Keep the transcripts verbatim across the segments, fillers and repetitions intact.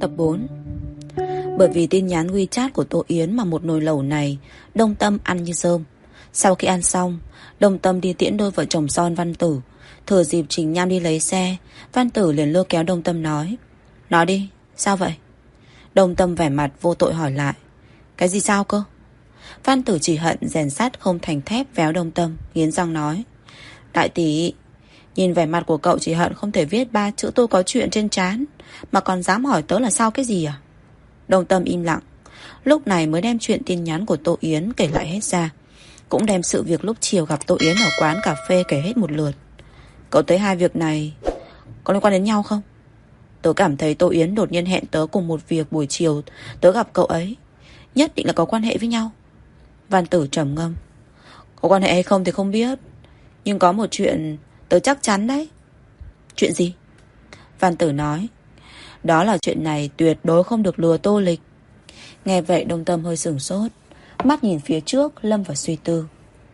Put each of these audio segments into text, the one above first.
Tập bốn. Bởi vì tin nhắn WeChat của Tô Yến mà một nồi lẩu này Đông Tâm ăn như rơm. Sau khi ăn xong, Đông Tâm đi tiễn đôi vợ chồng son Văn Tử. Thừa dịp Trình Nham đi lấy xe, Văn Tử liền lôi kéo Đông Tâm nói: Nói đi, sao vậy? Đông Tâm vẻ mặt vô tội hỏi lại: Cái gì sao cơ? Văn Tử chỉ hận rèn sắt không thành thép véo Đông Tâm, nghiến răng nói: Đại tỷ, nhìn vẻ mặt của cậu chỉ hận không thể viết ba chữ tôi có chuyện trên trán, mà còn dám hỏi tớ là sao cái gì à? Đông Tâm im lặng. Lúc này mới đem chuyện tin nhắn của Tô Yến kể lại hết ra, cũng đem sự việc lúc chiều gặp Tô Yến ở quán cà phê kể hết một lượt. Cậu thấy hai việc này có liên quan đến nhau không? Tớ cảm thấy Tô Yến đột nhiên hẹn tớ cùng một việc buổi chiều tớ gặp cậu ấy, nhất định là có quan hệ với nhau. Văn Tử trầm ngâm: Có quan hệ hay không thì không biết, nhưng có một chuyện tớ chắc chắn đấy. Chuyện gì? Văn Tử nói: Đó là chuyện này tuyệt đối không được lừa Tô Lịch. Nghe vậy Đông Tâm hơi sửng sốt, mắt nhìn phía trước lâm vào suy tư.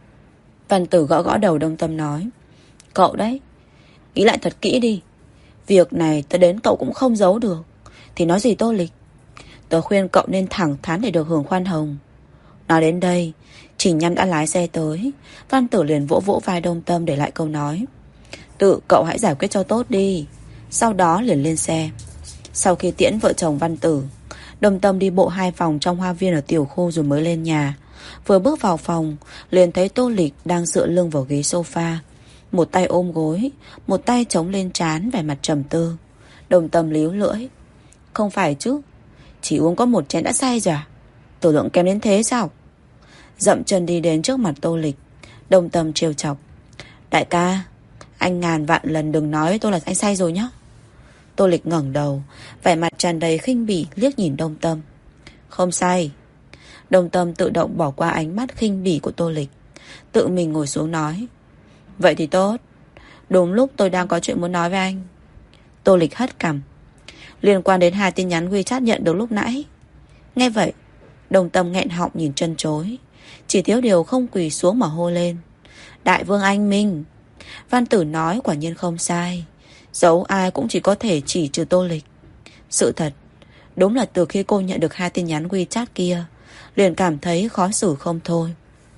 Văn Tử gõ gõ đầu Đông Tâm nói: Cậu đấy, nghĩ lại thật kỹ đi. Việc này tớ đến cậu cũng không giấu được, thì nói gì Tô Lịch. Tớ khuyên cậu nên thẳng thắn để được hưởng khoan hồng. Nói đến đây, Trình Nham đã lái xe tới. Văn Tử liền vỗ vỗ vai Đông Tâm để lại câu nói: Tự cậu hãy giải quyết cho tốt đi. Sau đó liền lên xe. Sau khi tiễn vợ chồng Văn Tử, Đông Tâm đi bộ hai vòng trong hoa viên ở tiểu khu rồi mới lên nhà. Vừa bước vào phòng, liền thấy Tô Lịch đang dựa lưng vào ghế sofa, một tay ôm gối, một tay chống lên trán, vẻ mặt trầm tư. Đông Tâm líu lưỡi: Không phải chứ, chỉ uống có một chén đã say rồi à? Tử lượng kém đến thế sao? Dậm chân đi đến trước mặt Tô Lịch, Đông Tâm trêu chọc: Đại ca, anh ngàn vạn lần đừng nói tôi là anh say rồi nhá. Tô Lịch ngẩng đầu, vẻ mặt tràn đầy khinh bỉ liếc nhìn Đông Tâm: Không say. Đông Tâm tự động bỏ qua ánh mắt khinh bỉ của Tô Lịch, tự mình ngồi xuống nói: Vậy thì tốt, đúng lúc tôi đang có chuyện muốn nói với anh. Tô Lịch hất cằm: Liên quan đến hai tin nhắn WeChat nhận được lúc nãy. Nghe vậy, Đông Tâm nghẹn họng nhìn chân chối, chỉ thiếu điều không quỳ xuống mà hô lên: Đại vương anh minh. Văn Tử nói quả nhiên không sai, giấu ai cũng chỉ có thể chỉ trừ Tô Lịch. Sự thật, đúng là từ khi cô nhận được hai tin nhắn WeChat kia, liền cảm thấy khó xử không thôi.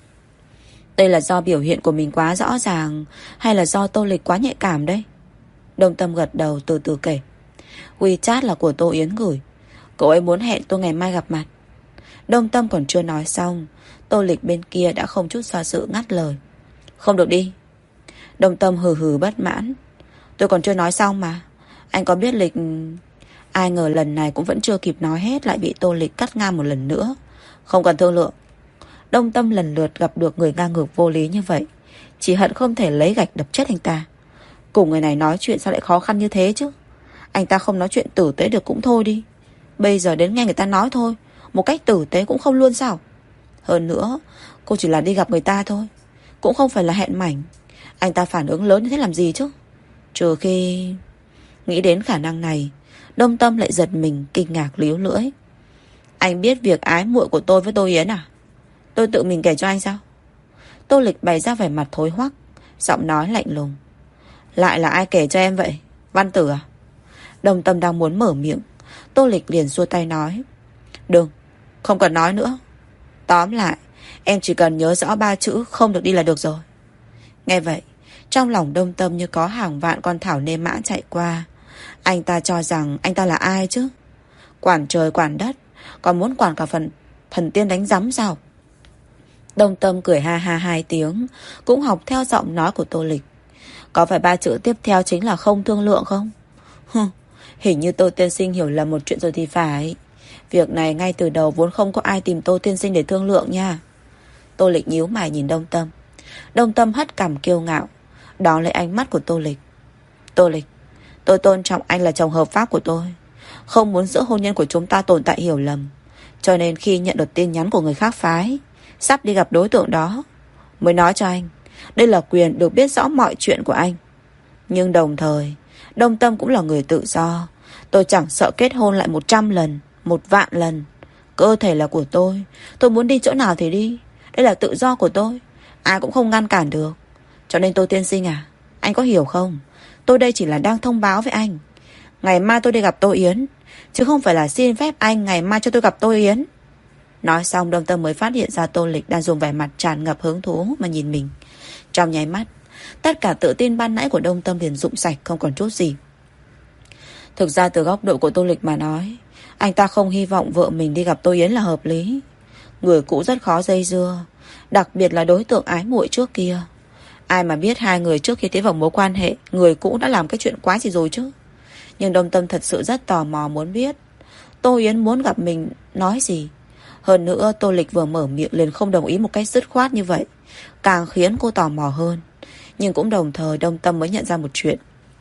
Đây là do biểu hiện của mình quá rõ ràng, hay là do Tô Lịch quá nhạy cảm đấy? Đông Tâm gật đầu từ từ kể: WeChat là của Tô Yến gửi, cậu ấy muốn hẹn tôi ngày mai gặp mặt. Đông Tâm còn chưa nói xong, Tô Lịch bên kia đã không chút do dự ngắt lời: Không được đi. Đông Tâm hừ hừ bất mãn: Tôi còn chưa nói xong mà, anh có biết Lịch... Ai ngờ lần này cũng vẫn chưa kịp nói hết, lại bị Tô Lịch cắt ngang một lần nữa: Không cần thương lượng. Đông Tâm lần lượt gặp được người ngang ngược vô lý như vậy, chỉ hận không thể lấy gạch đập chết anh ta. Cùng người này nói chuyện sao lại khó khăn như thế chứ? Anh ta không nói chuyện tử tế được cũng thôi đi, bây giờ đến nghe người ta nói thôi, một cách tử tế cũng không luôn sao? Hơn nữa, cô chỉ là đi gặp người ta thôi, cũng không phải là hẹn mảnh. Anh ta phản ứng lớn như thế làm gì chứ? Trừ khi... Nghĩ đến khả năng này, Đông Tâm lại giật mình kinh ngạc líu lưỡi: Anh biết việc ái muội của tôi với Tô Yến à? Tôi tự mình kể cho anh sao? Tô Lịch bày ra vẻ mặt thối hoắc, giọng nói lạnh lùng: Lại là ai kể cho em vậy? Văn Tử à? Đông Tâm đang muốn mở miệng, Tô Lịch liền xua tay nói: Đừng, không cần nói nữa. Tóm lại, em chỉ cần nhớ rõ ba chữ không được đi là được rồi. Nghe vậy, trong lòng Đông Tâm như có hàng vạn con thảo nê mã chạy qua. Anh ta cho rằng anh ta là ai chứ? Quản trời quản đất, còn muốn quản cả phần thần tiên đánh rắm sao? Đông Tâm cười ha ha hai tiếng, cũng học theo giọng nói của Tô Lịch: Có phải ba chữ tiếp theo chính là không thương lượng không? Hừ, hình như Tô tiên sinh hiểu lầm một chuyện rồi thì phải. Việc này ngay từ đầu vốn không có ai tìm Tô tiên sinh để thương lượng nha. Tô Lịch nhíu mày nhìn Đông Tâm. Đông Tâm hất cằm kiêu ngạo, đón lấy ánh mắt của Tô Lịch: Tô Lịch, tôi tôn trọng anh là chồng hợp pháp của tôi, không muốn giữa hôn nhân của chúng ta tồn tại hiểu lầm. Cho nên khi nhận được tin nhắn của người khác phái sắp đi gặp đối tượng đó, mới nói cho anh đây là quyền được biết rõ mọi chuyện của anh. Nhưng đồng thời, Đông Tâm cũng là người tự do. Tôi chẳng sợ kết hôn lại một trăm lần, một vạn lần. Cơ thể là của tôi, tôi muốn đi chỗ nào thì đi. Đây là tự do của tôi, ai cũng không ngăn cản được. Cho nên Tô tiên sinh à, anh có hiểu không? Tôi đây chỉ là đang thông báo với anh, ngày mai tôi đi gặp Tô Yến, chứ không phải là xin phép anh ngày mai cho tôi gặp Tô Yến. Nói xong Đông Tâm mới phát hiện ra Tô Lịch đang dùng vẻ mặt tràn ngập hứng thú mà nhìn mình. Trong nháy mắt, tất cả tự tin ban nãy của Đông Tâm liền rụng sạch, không còn chút gì. Thực ra từ góc độ của Tô Lịch mà nói, anh ta không hy vọng vợ mình đi gặp Tô Yến là hợp lý. Người cũ rất khó dây dưa, đặc biệt là đối tượng ái muội trước kia. Ai mà biết hai người trước khi tiến vào mối quan hệ, người cũ đã làm cái chuyện quái gì rồi chứ. Nhưng Đông Tâm thật sự rất tò mò muốn biết Tô Yến muốn gặp mình nói gì. Hơn nữa Tô Lịch vừa mở miệng liền không đồng ý một cách dứt khoát như vậy, càng khiến cô tò mò hơn. Nhưng cũng đồng thời Đông Tâm mới nhận ra một chuyện.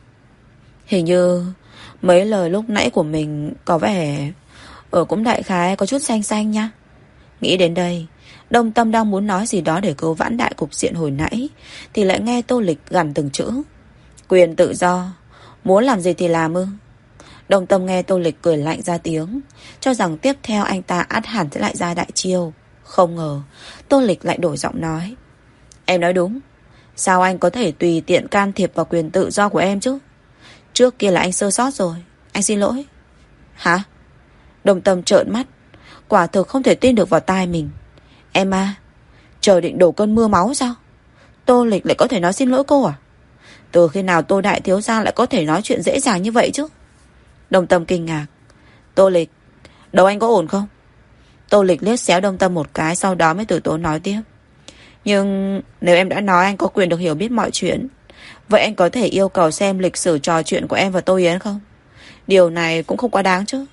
Hình như mấy lời lúc nãy của mình có vẻ ở cũng đại khái có chút xanh xanh nha. Nghĩ đến đây, Đông Tâm đang muốn nói gì đó để cứu vãn đại cục diện hồi nãy, thì lại nghe Tô Lịch gằn từng chữ. Quyền tự do, muốn làm gì thì làm ư? Đông Tâm nghe Tô Lịch cười lạnh ra tiếng, cho rằng tiếp theo anh ta ắt hẳn sẽ lại ra đại chiêu. Không ngờ Tô Lịch lại đổi giọng nói. Em nói đúng. Sao anh có thể tùy tiện can thiệp vào quyền tự do của em chứ? Trước kia là anh sơ sót rồi, anh xin lỗi. Hả? Đông Tâm trợn mắt, quả thực không thể tin được vào tai mình. Em à, trời định đổ cơn mưa máu sao? Tô Lịch lại có thể nói xin lỗi cô à? Từ khi nào Tô đại thiếu gia lại có thể nói chuyện dễ dàng như vậy chứ? Đông Tâm kinh ngạc. Tô Lịch, đầu anh có ổn không? Tô Lịch liếc xéo Đông Tâm một cái, sau đó mới từ tốn nói tiếp. Nhưng nếu em đã nói anh có quyền được hiểu biết mọi chuyện, vậy anh có thể yêu cầu xem lịch sử trò chuyện của em và Tô Yến không? Điều này cũng không quá đáng chứ.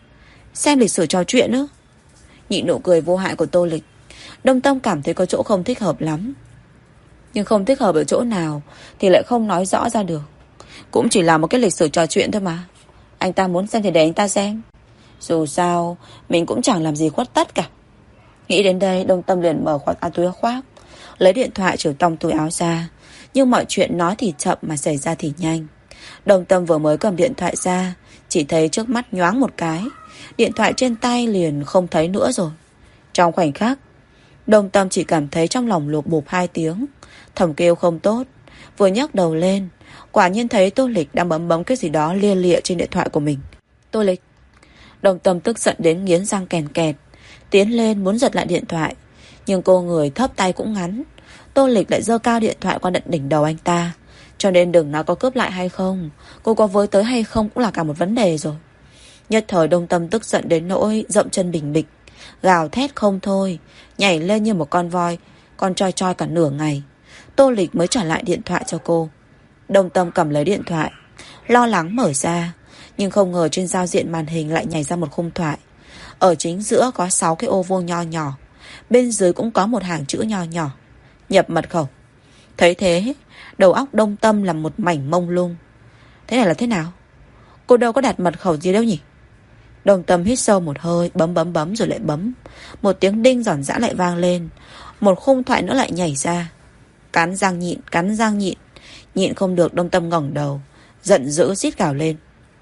Xem lịch sử trò chuyện nữa? Nhịn nụ cười vô hại của Tô Lịch, Đông Tâm cảm thấy có chỗ không thích hợp lắm. Nhưng không thích hợp ở chỗ nào thì lại không nói rõ ra được. Cũng chỉ là một cái lịch sử trò chuyện thôi mà. Anh ta muốn xem thì để anh ta xem. Dù sao mình cũng chẳng làm gì khuất tất cả. Nghĩ đến đây Đông Tâm liền mở khoác áo túi khoác, lấy điện thoại trừ tông túi áo ra. Nhưng mọi chuyện nói thì chậm mà xảy ra thì nhanh. Đông Tâm vừa mới cầm điện thoại ra, chỉ thấy trước mắt nhoáng một cái, điện thoại trên tay liền không thấy nữa rồi. Trong khoảnh khắc, Đông Tâm chỉ cảm thấy trong lòng lột bột hai tiếng, thầm kêu không tốt. Vừa nhấc đầu lên, quả nhiên thấy Tô Lịch đang bấm bấm cái gì đó lia lịa trên điện thoại của mình. Tô Lịch. Đông Tâm tức giận đến nghiến răng kèn kẹt, tiến lên muốn giật lại điện thoại. Nhưng cô người thấp tay cũng ngắn, Tô Lịch lại giơ cao điện thoại qua đận đỉnh đầu anh ta. Cho nên đừng nói có cướp lại hay không, cô có với tới hay không cũng là cả một vấn đề rồi. Nhất thời Đông Tâm tức giận đến nỗi dậm chân bình bịch, gào thét không thôi, nhảy lên như một con voi, con choi choi cả nửa ngày. Tô Lịch mới trả lại điện thoại cho cô. Đông Tâm cầm lấy điện thoại, lo lắng mở ra, nhưng không ngờ trên giao diện màn hình lại nhảy ra một khung thoại. Ở chính giữa có sáu cái ô vuông nho nhỏ, bên dưới cũng có một hàng chữ nho nhỏ: nhập mật khẩu. Thấy thế, đầu óc Đông Tâm là một mảnh mông lung. Thế này là thế nào? Cô đâu có đặt mật khẩu gì đâu nhỉ? Đông Tâm hít sâu một hơi, bấm bấm bấm rồi lại bấm. Một tiếng đinh giòn giã lại vang lên, một khung thoại nữa lại nhảy ra. Cắn răng nhịn, cắn răng nhịn, nhịn không được Đông Tâm ngẩng đầu, giận dữ rít gào lên.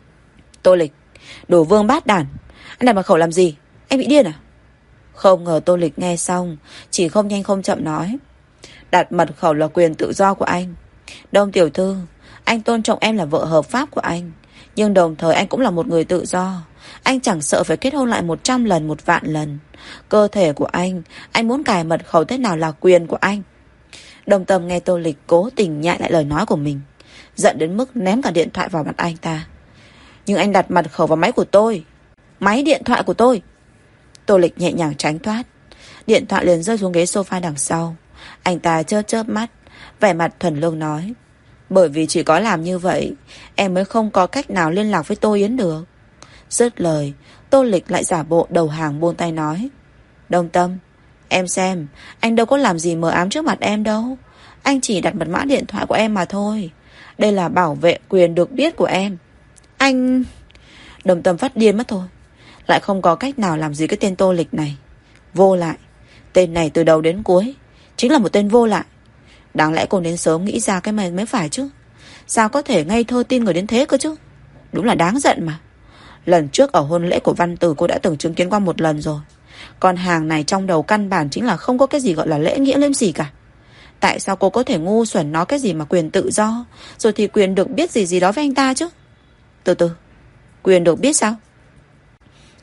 Tô Lịch, đồ vương bát đản, anh đặt mật khẩu làm gì? Anh bị điên à? Không ngờ Tô Lịch nghe xong, chỉ không nhanh không chậm nói. Đặt mật khẩu là quyền tự do của anh. Đông tiểu thư, anh tôn trọng em là vợ hợp pháp của anh, nhưng đồng thời anh cũng là một người tự do. Anh chẳng sợ phải kết hôn lại một trăm lần, một vạn lần. Cơ thể của anh, anh muốn cài mật khẩu thế nào là quyền của anh. Đông Tâm nghe Tô Lịch cố tình nhại lại lời nói của mình, giận đến mức ném cả điện thoại vào mặt anh ta. Nhưng anh đặt mật khẩu vào máy của tôi, máy điện thoại của tôi. Tô Lịch nhẹ nhàng tránh thoát, điện thoại liền rơi xuống ghế sofa đằng sau. Anh ta chớp chớp mắt, vẻ mặt thuần lương nói. Bởi vì chỉ có làm như vậy, em mới không có cách nào liên lạc với Tô Yến được. Dứt lời, Tô Lịch lại giả bộ đầu hàng buông tay nói. Đông Tâm, em xem, anh đâu có làm gì mờ ám trước mặt em đâu. Anh chỉ đặt mật mã điện thoại của em mà thôi. Đây là bảo vệ quyền được biết của em. Anh... Đông Tâm phát điên mất thôi, lại không có cách nào làm gì cái tên Tô Lịch này. Vô lại. Tên này từ đầu đến cuối chính là một tên vô lại. Đáng lẽ cô đến sớm nghĩ ra cái này mới phải chứ. Sao có thể ngây thơ tin người đến thế cơ chứ. Đúng là đáng giận mà. Lần trước ở hôn lễ của Văn Tử cô đã từng chứng kiến qua một lần rồi. Con hàng này trong đầu căn bản chính là không có cái gì gọi là lễ nghĩa liêm sỉ cả. Tại sao cô có thể ngu xuẩn nói cái gì mà quyền tự do, rồi thì quyền được biết gì gì đó với anh ta chứ? Từ từ, quyền được biết sao?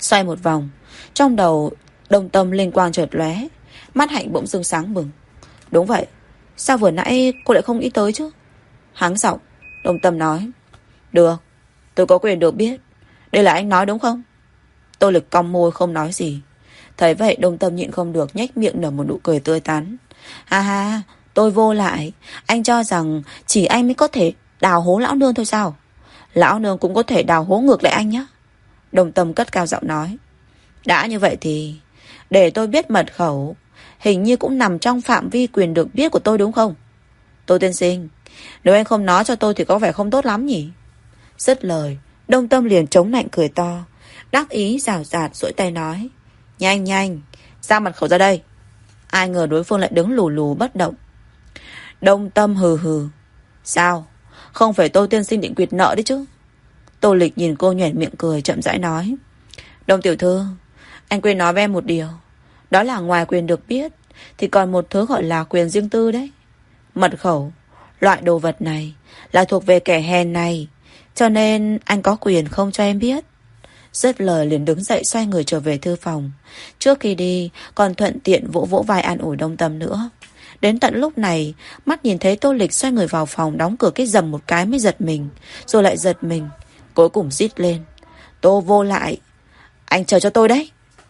Xoay một vòng, trong đầu Đông Tâm linh quang chợt lóe, mắt Hạnh bỗng dưng sáng bừng. Đúng vậy, sao vừa nãy cô lại không nghĩ tới chứ? Hắng giọng, Đông Tâm nói. Được, tôi có quyền được biết. Đây là anh nói đúng không? Tô Lịch cong môi không nói gì. Thấy vậy Đông Tâm nhịn không được nhếch miệng nở một nụ cười tươi tắn. Ha ha, tôi vô lại. Anh cho rằng chỉ anh mới có thể đào hố lão nương thôi sao? Lão nương cũng có thể đào hố ngược lại anh nhé. Đông Tâm cất cao giọng nói. Đã như vậy thì để tôi biết mật khẩu. Hình như cũng nằm trong phạm vi quyền được biết của tôi đúng không? Tô tiên sinh, nếu anh không nói cho tôi thì có vẻ không tốt lắm nhỉ? Dứt lời, Đông Tâm liền chống nạnh cười to, đắc ý rào rạt duỗi tay nói. Nhanh nhanh, ra mật khẩu ra đây. Ai ngờ đối phương lại đứng lù lù bất động. Đông Tâm hừ hừ. Sao? Không phải Tô tiên sinh định quyệt nợ đấy chứ? Tô Lịch nhìn cô nhoẻn miệng cười chậm rãi nói. Đông tiểu thư, anh quên nói với em một điều. Đó là ngoài quyền được biết thì còn một thứ gọi là quyền riêng tư đấy. Mật khẩu, loại đồ vật này là thuộc về kẻ hèn này, cho nên anh có quyền không cho em biết. Dứt lời liền đứng dậy xoay người trở về thư phòng. Trước khi đi còn thuận tiện vỗ vỗ vai an ủi Đông Tâm nữa. Đến tận lúc này, mắt nhìn thấy Tô Lịch xoay người vào phòng, đóng cửa cái rầm một cái mới giật mình, rồi lại giật mình, cuối cùng rít lên. Tô vô lại, anh chờ cho tôi đấy.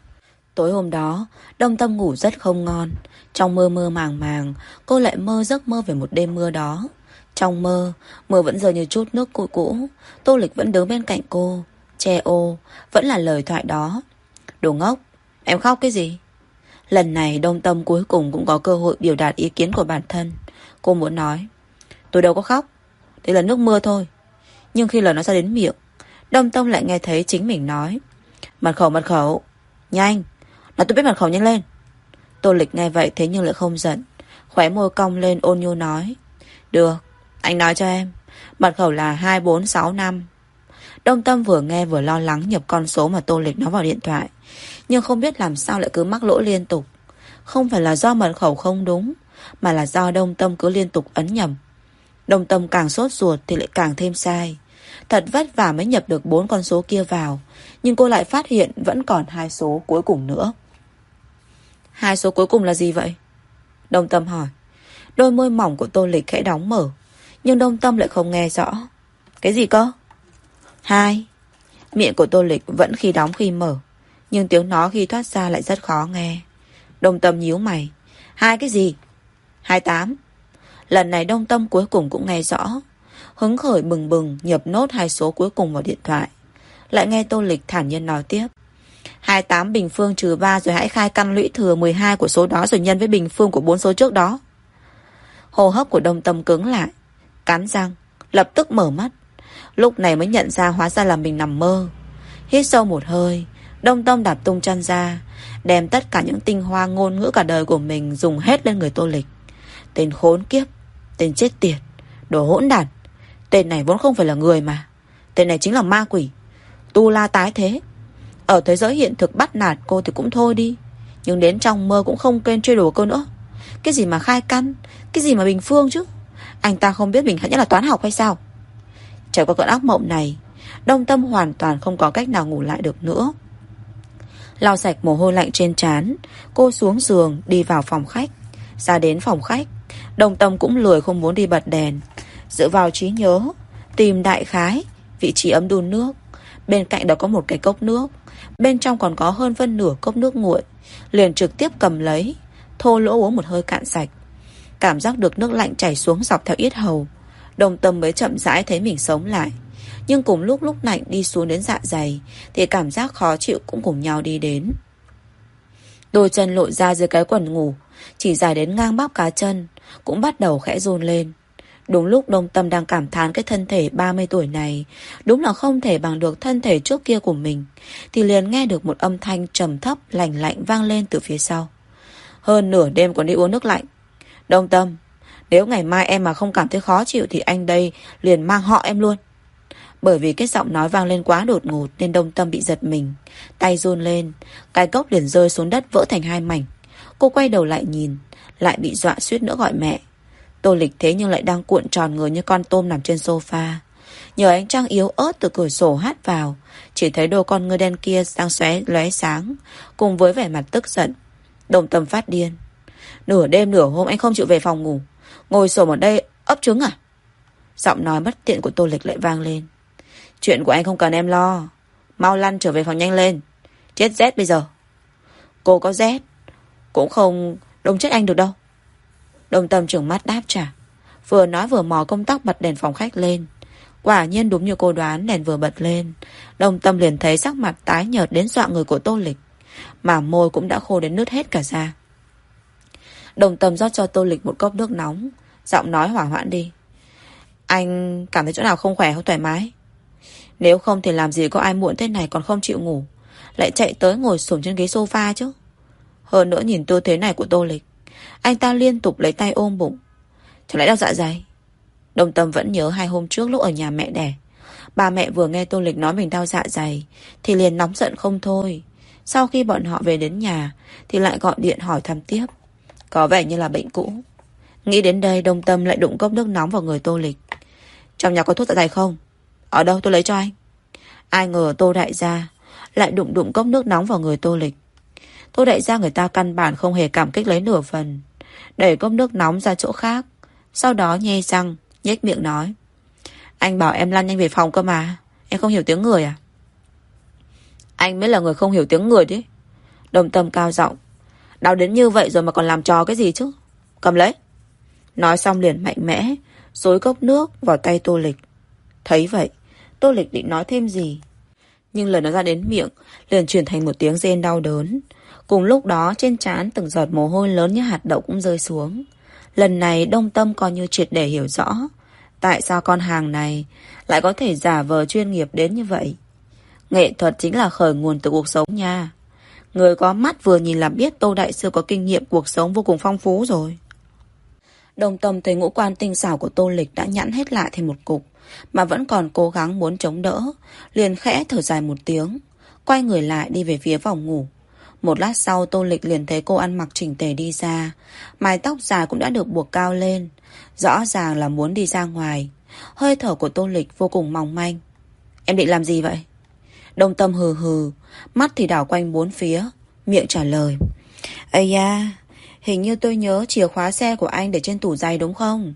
Tối hôm đó, Đông Tâm ngủ rất không ngon. Trong mơ mơ màng màng, cô lại mơ giấc mơ về một đêm mưa đó. Trong mơ, mưa vẫn rơi như chút nước cũ cũ. Tô Lịch vẫn đứng bên cạnh cô, che ô, vẫn là lời thoại đó. Đồ ngốc, em khóc cái gì? Lần này Đông Tâm cuối cùng cũng có cơ hội biểu đạt ý kiến của bản thân. Cô muốn nói, tôi đâu có khóc, đây là nước mưa thôi. Nhưng khi lời nó ra đến miệng, Đông Tâm lại nghe thấy chính mình nói. Mật khẩu, mật khẩu, nhanh, nói tôi biết mật khẩu nhanh lên. Tô Lịch nghe vậy thế nhưng lại không giận, khóe môi cong lên ôn nhu nói. Được, anh nói cho em. Mật khẩu là hai bốn sáu năm. Đông Tâm vừa nghe vừa lo lắng nhập con số mà Tô Lịch nói vào điện thoại, nhưng không biết làm sao lại cứ mắc lỗi liên tục. Không phải là do mật khẩu không đúng, mà là do Đông Tâm cứ liên tục ấn nhầm. Đông Tâm càng sốt ruột thì lại càng thêm sai. Thật vất vả mới nhập được bốn con số kia vào, nhưng cô lại phát hiện vẫn còn hai số cuối cùng nữa. Hai số cuối cùng là gì vậy? Đông Tâm hỏi. Đôi môi mỏng của Tô Lịch khẽ đóng mở, nhưng Đông Tâm lại không nghe rõ. Cái gì cơ? Hai. Miệng của Tô Lịch vẫn khi đóng khi mở, nhưng tiếng nói khi thoát ra lại rất khó nghe. Đông Tâm nhíu mày. Hai cái gì? Hai tám. Lần này Đông Tâm cuối cùng cũng nghe rõ. Hứng khởi bừng bừng nhập nốt hai số cuối cùng vào điện thoại. Lại nghe Tô Lịch thản nhiên nói tiếp. Hai tám bình phương trừ ba, rồi hãy khai căn lũy thừa mười hai của số đó rồi nhân với bình phương của bốn số trước đó. Hô hấp của Đông Tâm cứng lại, cắn răng, lập tức mở mắt. Lúc này mới nhận ra hóa ra là mình nằm mơ. Hít sâu một hơi, Đông Tâm đạp tung chân ra, đem tất cả những tinh hoa ngôn ngữ cả đời của mình dùng hết lên người Tô Lịch. Tên khốn kiếp, tên chết tiệt, đồ hỗn đản. Tên này vốn không phải là người mà. Tên này chính là ma quỷ, tu la tái thế. Ở thế giới hiện thực bắt nạt cô thì cũng thôi đi, nhưng đến trong mơ cũng không quên chơi đùa cô nữa. Cái gì mà khai căn, cái gì mà bình phương chứ. Anh ta không biết mình hẳn nhất là toán học hay sao? Trải qua cơn ác mộng này, Đông Tâm hoàn toàn không có cách nào ngủ lại được nữa. Lau sạch mồ hôi lạnh trên trán, cô xuống giường đi vào phòng khách. Ra đến phòng khách, Đông Tâm cũng lười không muốn đi bật đèn. Dựa vào trí nhớ, tìm đại khái vị trí ấm đun nước. Bên cạnh đó có một cái cốc nước, bên trong còn có hơn phân nửa cốc nước nguội. Liền trực tiếp cầm lấy, thô lỗ uống một hơi cạn sạch. Cảm giác được nước lạnh chảy xuống dọc theo yết hầu, Đông Tâm mới chậm rãi thấy mình sống lại. Nhưng cùng lúc lúc lạnh đi xuống đến dạ dày thì cảm giác khó chịu cũng cùng nhau đi đến. Đôi chân lộ ra dưới cái quần ngủ, chỉ dài đến ngang bắp cá chân, cũng bắt đầu khẽ run lên. Đúng lúc Đông Tâm đang cảm thán cái thân thể ba mươi tuổi này đúng là không thể bằng được thân thể trước kia của mình, thì liền nghe được một âm thanh trầm thấp lạnh lạnh vang lên từ phía sau. Hơn nửa đêm còn đi uống nước lạnh. Đông Tâm, nếu ngày mai em mà không cảm thấy khó chịu thì anh đây liền mang họ em luôn. Bởi vì cái giọng nói vang lên quá đột ngột nên Đông Tâm bị giật mình, tay run lên, cái cốc liền rơi xuống đất vỡ thành hai mảnh. Cô quay đầu lại nhìn, lại bị dọa suýt nữa gọi mẹ. Tô Lịch thế nhưng lại đang cuộn tròn người như con tôm nằm trên sofa. Nhờ ánh trăng yếu ớt từ cửa sổ hát vào, chỉ thấy đôi con ngươi đen kia đang xóe lóe sáng, cùng với vẻ mặt tức giận. Đồng Tâm phát điên. Nửa đêm nửa hôm anh không chịu về phòng ngủ, ngồi xổm ở đây ấp trứng à? Giọng nói bất tiện của Tô Lịch lại vang lên. Chuyện của anh không cần em lo, mau lăn trở về phòng nhanh lên. Chết rét bây giờ. Cô có rét cũng không đông chết anh được đâu. Đồng Tâm trừng mắt đáp trả. Vừa nói vừa mò công tắc bật đèn phòng khách lên. Quả nhiên đúng như cô đoán, đèn vừa bật lên, Đồng Tâm liền thấy sắc mặt tái nhợt đến dọa người của Tô Lịch, mà môi cũng đã khô đến nứt hết cả da. Đồng Tâm rót cho Tô Lịch một cốc nước nóng, giọng nói hỏa hoãn đi. Anh cảm thấy chỗ nào không khỏe không thoải mái? Nếu không thì làm gì có ai muộn thế này còn không chịu ngủ, lại chạy tới ngồi xổm trên ghế sofa chứ. Hơn nữa nhìn tư thế này của Tô Lịch, anh ta liên tục lấy tay ôm bụng. Chẳng lẽ đau dạ dày? Đồng Tâm vẫn nhớ hai hôm trước lúc ở nhà mẹ đẻ, bà mẹ vừa nghe Tô Lịch nói mình đau dạ dày thì liền nóng giận không thôi. Sau khi bọn họ về đến nhà thì lại gọi điện hỏi thăm tiếp. Có vẻ như là bệnh cũ. Nghĩ đến đây, Đồng Tâm lại đụng cốc nước nóng vào người Tô Lịch. Trong nhà có thuốc dạ dày không? Ở đâu, tôi lấy cho anh. Ai ngờ Tô đại gia lại đụng đụng cốc nước nóng vào người Tô Lịch. Tô đại gia người ta căn bản không hề cảm kích lấy nửa phần, đẩy cốc nước nóng ra chỗ khác, sau đó nhe răng nhếch miệng nói. Anh bảo em lăn nhanh về phòng cơ mà, em không hiểu tiếng người à? Anh mới là người không hiểu tiếng người đấy. Đồng Tâm cao giọng. Đau đến như vậy rồi mà còn làm trò cái gì chứ? Cầm lấy. Nói xong liền mạnh mẽ xối cốc nước vào tay Tô Lịch. Thấy vậy, Tô Lịch định nói thêm gì, nhưng lời nói ra đến miệng liền chuyển thành một tiếng rên đau đớn. Cùng lúc đó trên trán từng giọt mồ hôi lớn như hạt đậu cũng rơi xuống. Lần này Đồng Tâm coi như triệt để hiểu rõ tại sao con hàng này lại có thể giả vờ chuyên nghiệp đến như vậy. Nghệ thuật chính là khởi nguồn từ cuộc sống nha. Người có mắt vừa nhìn là biết Tô đại sư có kinh nghiệm cuộc sống vô cùng phong phú rồi. Đồng Tâm thấy ngũ quan tinh xảo của Tô Lịch đã nhẵn hết lại thành một cục, mà vẫn còn cố gắng muốn chống đỡ, liền khẽ thở dài một tiếng, quay người lại đi về phía phòng ngủ. Một lát sau, Tô Lịch liền thấy cô ăn mặc chỉnh tề đi ra, mái tóc dài cũng đã được buộc cao lên, rõ ràng là muốn đi ra ngoài. Hơi thở của Tô Lịch vô cùng mỏng manh. Em định làm gì vậy? Đồng Tâm hừ hừ, mắt thì đảo quanh bốn phía, miệng trả lời. Ây da, hình như tôi nhớ chìa khóa xe của anh để trên tủ giày đúng không?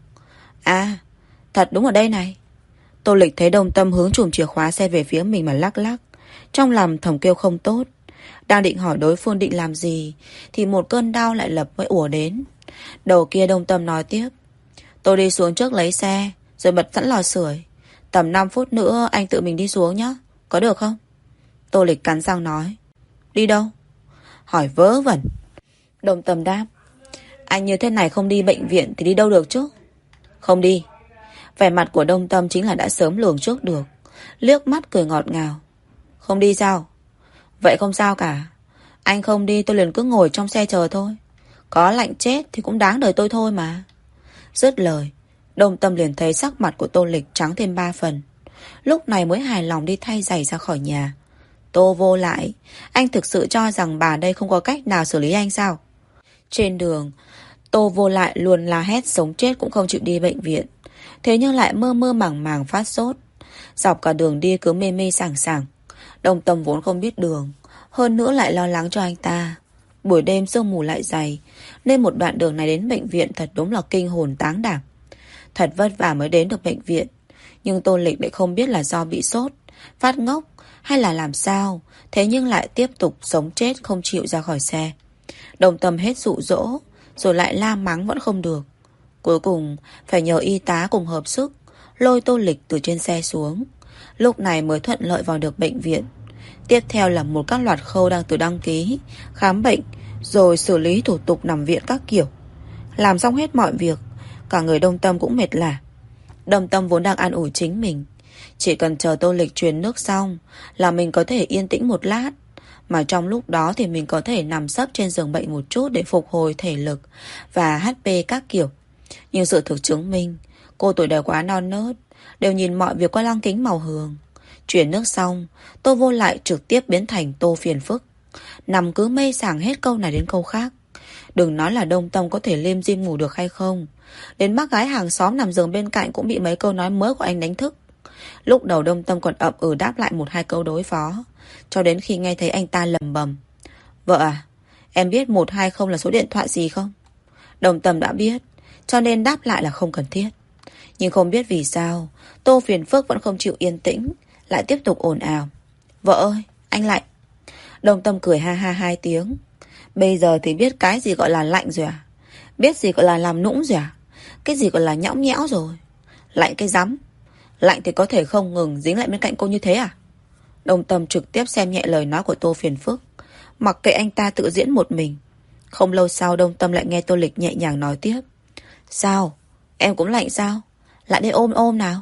À, thật đúng ở đây này. Tô Lịch thấy Đồng Tâm hướng chùm chìa khóa xe về phía mình mà lắc lắc, trong lòng thầm kêu không tốt. Đang định hỏi đối phương định làm gì thì một cơn đau lại lập mới ùa đến. Đầu kia Đồng Tâm nói tiếp. Tôi đi xuống trước lấy xe, rồi bật sẵn lò sưởi. Tầm năm phút nữa anh tự mình đi xuống nhé, có được không? Tô Lịch cắn răng nói. Đi đâu? Hỏi vớ vẩn. Đồng Tâm đáp. Anh như thế này không đi bệnh viện thì đi đâu được chứ? Không đi. Vẻ mặt của Đồng Tâm chính là đã sớm lường trước được, liếc mắt cười ngọt ngào. Không đi sao? Vậy không sao cả. Anh không đi tôi liền cứ ngồi trong xe chờ thôi. Có lạnh chết thì cũng đáng đời tôi thôi mà. Dứt lời, Đồng Tâm liền thấy sắc mặt của Tô Lịch trắng thêm ba phần. Lúc này mới hài lòng đi thay giày ra khỏi nhà. Tô Vô Lại, anh thực sự cho rằng bà đây không có cách nào xử lý anh sao? Trên đường, Tô Vô Lại luôn la hét sống chết cũng không chịu đi bệnh viện, thế nhưng lại mơ mơ màng màng phát sốt. Dọc cả đường đi cứ mê mê sảng sảng. Đồng Tâm vốn không biết đường, hơn nữa lại lo lắng cho anh ta. Buổi đêm sương mù lại dày, nên một đoạn đường này đến bệnh viện thật đúng là kinh hồn táng đảm. Thật vất vả mới đến được bệnh viện, nhưng Tô Lịch lại không biết là do bị sốt, phát ngốc hay là làm sao, thế nhưng lại tiếp tục sống chết không chịu ra khỏi xe. Đồng Tâm hết dụ dỗ, rồi lại la mắng vẫn không được. Cuối cùng phải nhờ y tá cùng hợp sức lôi Tô Lịch từ trên xe xuống. Lúc này mới thuận lợi vào được bệnh viện. Tiếp theo là một các loạt khâu đang từ đăng ký, khám bệnh, rồi xử lý thủ tục nằm viện các kiểu. Làm xong hết mọi việc, cả người Đồng Tâm cũng mệt lả. Đồng Tâm vốn đang an ủi chính mình, chỉ cần chờ Tô Lịch truyền nước xong là mình có thể yên tĩnh một lát, mà trong lúc đó thì mình có thể nằm sấp trên giường bệnh một chút để phục hồi thể lực và hát pê các kiểu. Nhưng sự thực chứng minh cô tuổi đời quá non nớt, đều nhìn mọi việc qua lăng kính màu hường. Chuyển nước xong, Tô Vô Lại trực tiếp biến thành Tô phiền phức, nằm cứ mê sảng hết câu này đến câu khác. Đừng nói là Đồng Tâm có thể lim dim ngủ được hay không, đến bác gái hàng xóm nằm giường bên cạnh cũng bị mấy câu nói mới của anh đánh thức. Lúc đầu Đông Tâm còn ậm ừ đáp lại một hai câu đối phó, cho đến khi nghe thấy anh ta lầm bầm: Vợ à, em biết một hai không là số điện thoại gì không? Đông Tâm đã biết, cho nên đáp lại là không cần thiết. Nhưng không biết vì sao Tô Phiền Phức vẫn không chịu yên tĩnh, lại tiếp tục ồn ào: Vợ ơi, anh lạnh. Đông Tâm cười ha ha hai tiếng. Bây giờ thì biết cái gì gọi là lạnh rồi à? Biết gì gọi là làm nũng rồi à? Cái gì gọi là nhõng nhẽo rồi? Lạnh cái rắm. Lạnh thì có thể không ngừng dính lại bên cạnh cô như thế à? Đông Tâm trực tiếp xem nhẹ lời nói của Tô Phiền Phức, mặc kệ anh ta tự diễn một mình. Không lâu sau Đông Tâm lại nghe Tô Lịch nhẹ nhàng nói tiếp: Sao? Em cũng lạnh sao? Lại đây ôm ôm nào.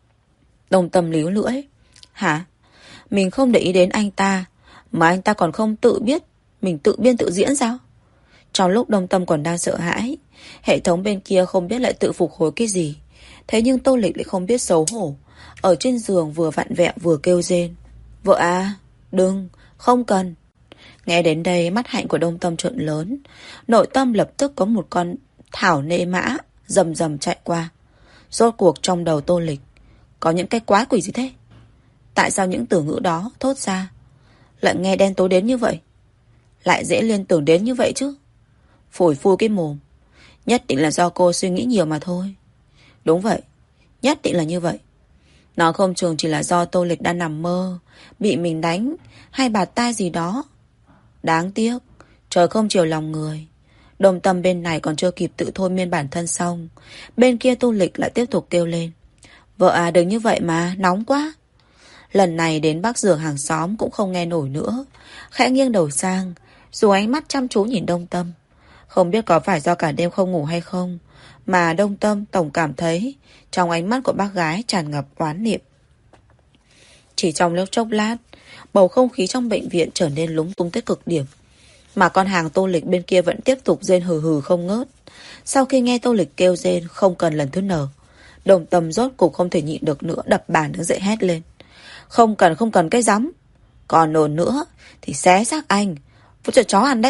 Đông Tâm líu lưỡi: Hả? Mình không để ý đến anh ta, mà anh ta còn không tự biết mình tự biên tự diễn sao? Trong lúc Đông Tâm còn đang sợ hãi, hệ thống bên kia không biết lại tự phục hồi cái gì. Thế nhưng Tô Lịch lại không biết xấu hổ, ở trên giường vừa vặn vẹo vừa kêu rên: Vợ à, đừng, không cần. Nghe đến đây mắt hạnh của Đông Tâm trợn lớn, nội tâm lập tức có một con thảo nê mã rầm rầm chạy qua. Rốt cuộc trong đầu Tô Lịch có những cái quái quỷ gì thế? Tại sao những từ ngữ đó thốt ra lại nghe đen tối đến như vậy? Lại dễ liên tưởng đến như vậy chứ? Phủi phui cái mồm. Nhất định là do cô suy nghĩ nhiều mà thôi. Đúng vậy, nhất định là như vậy. Nó không chừng chỉ là do Tô Lịch đang nằm mơ, bị mình đánh hay bạt tai gì đó. Đáng tiếc, trời không chiều lòng người. Đông Tâm bên này còn chưa kịp tự thôi miên bản thân xong, bên kia Tô Lịch lại tiếp tục kêu lên: Vợ à, đừng như vậy mà, nóng quá. Lần này đến bác giường hàng xóm cũng không nghe nổi nữa, khẽ nghiêng đầu sang, dù ánh mắt chăm chú nhìn Đông Tâm. Không biết có phải do cả đêm không ngủ hay không, mà Đông Tâm tổng cảm thấy trong ánh mắt của bác gái tràn ngập oán niệm. Chỉ trong lúc chốc lát, bầu không khí trong bệnh viện trở nên lúng túng tới cực điểm. Mà con hàng Tô Lịch bên kia vẫn tiếp tục rên hừ hừ không ngớt. Sau khi nghe Tô Lịch kêu rên không cần lần thứ nở, Đồng Tâm rốt cục không thể nhịn được nữa, đập bàn đứng dậy hét lên: Không cần, không cần cái rắm. Còn nồn nữa thì xé xác anh, vứt cho chó ăn đấy.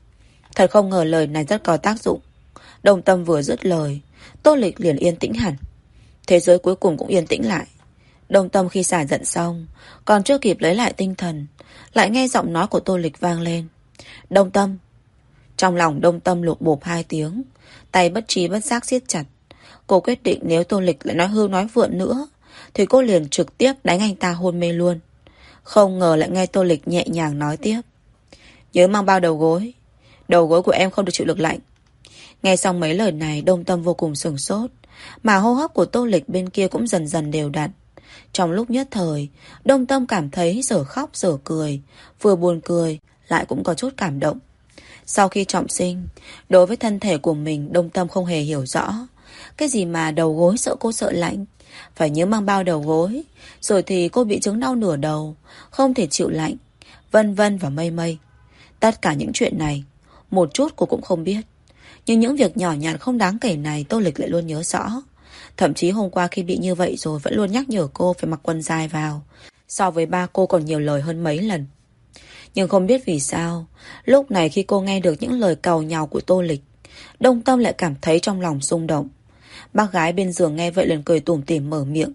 Thật không ngờ lời này rất có tác dụng. Đồng Tâm vừa dứt lời, Tô Lịch liền yên tĩnh hẳn. Thế giới cuối cùng cũng yên tĩnh lại. Đồng Tâm khi xả giận xong, còn chưa kịp lấy lại tinh thần, lại nghe giọng nói của Tô Lịch vang lên: Đông Tâm. Trong lòng Đông Tâm lục bộp hai tiếng, tay bất trí bất giác siết chặt. Cô quyết định nếu Tô Lịch lại nói hư nói vượn nữa thì cô liền trực tiếp đánh anh ta hôn mê luôn. Không ngờ lại nghe Tô Lịch nhẹ nhàng nói tiếp: Nhớ mang bao đầu gối, đầu gối của em không được chịu lực lạnh. Nghe xong mấy lời này, Đông Tâm vô cùng sửng sốt, mà hô hấp của Tô Lịch bên kia cũng dần dần đều đặn. Trong lúc nhất thời, Đông Tâm cảm thấy dở khóc dở cười, vừa buồn cười lại cũng có chút cảm động. Sau khi trọng sinh, đối với thân thể của mình, Đông Tâm không hề hiểu rõ cái gì mà đầu gối sợ cô sợ lạnh, phải nhớ mang bao đầu gối, rồi thì cô bị chứng đau nửa đầu, không thể chịu lạnh, vân vân và mây mây. Tất cả những chuyện này một chút cô cũng không biết, nhưng những việc nhỏ nhặt không đáng kể này Tô Lịch lại luôn nhớ rõ. Thậm chí hôm qua khi bị như vậy rồi vẫn luôn nhắc nhở cô phải mặc quần dài vào, so với ba cô còn nhiều lời hơn mấy lần. Nhưng không biết vì sao, lúc này khi cô nghe được những lời càu nhàu của Tô Lịch, Đông Tâm lại cảm thấy trong lòng xung động. Bác gái bên giường nghe vậy liền cười tủm tỉm mở miệng: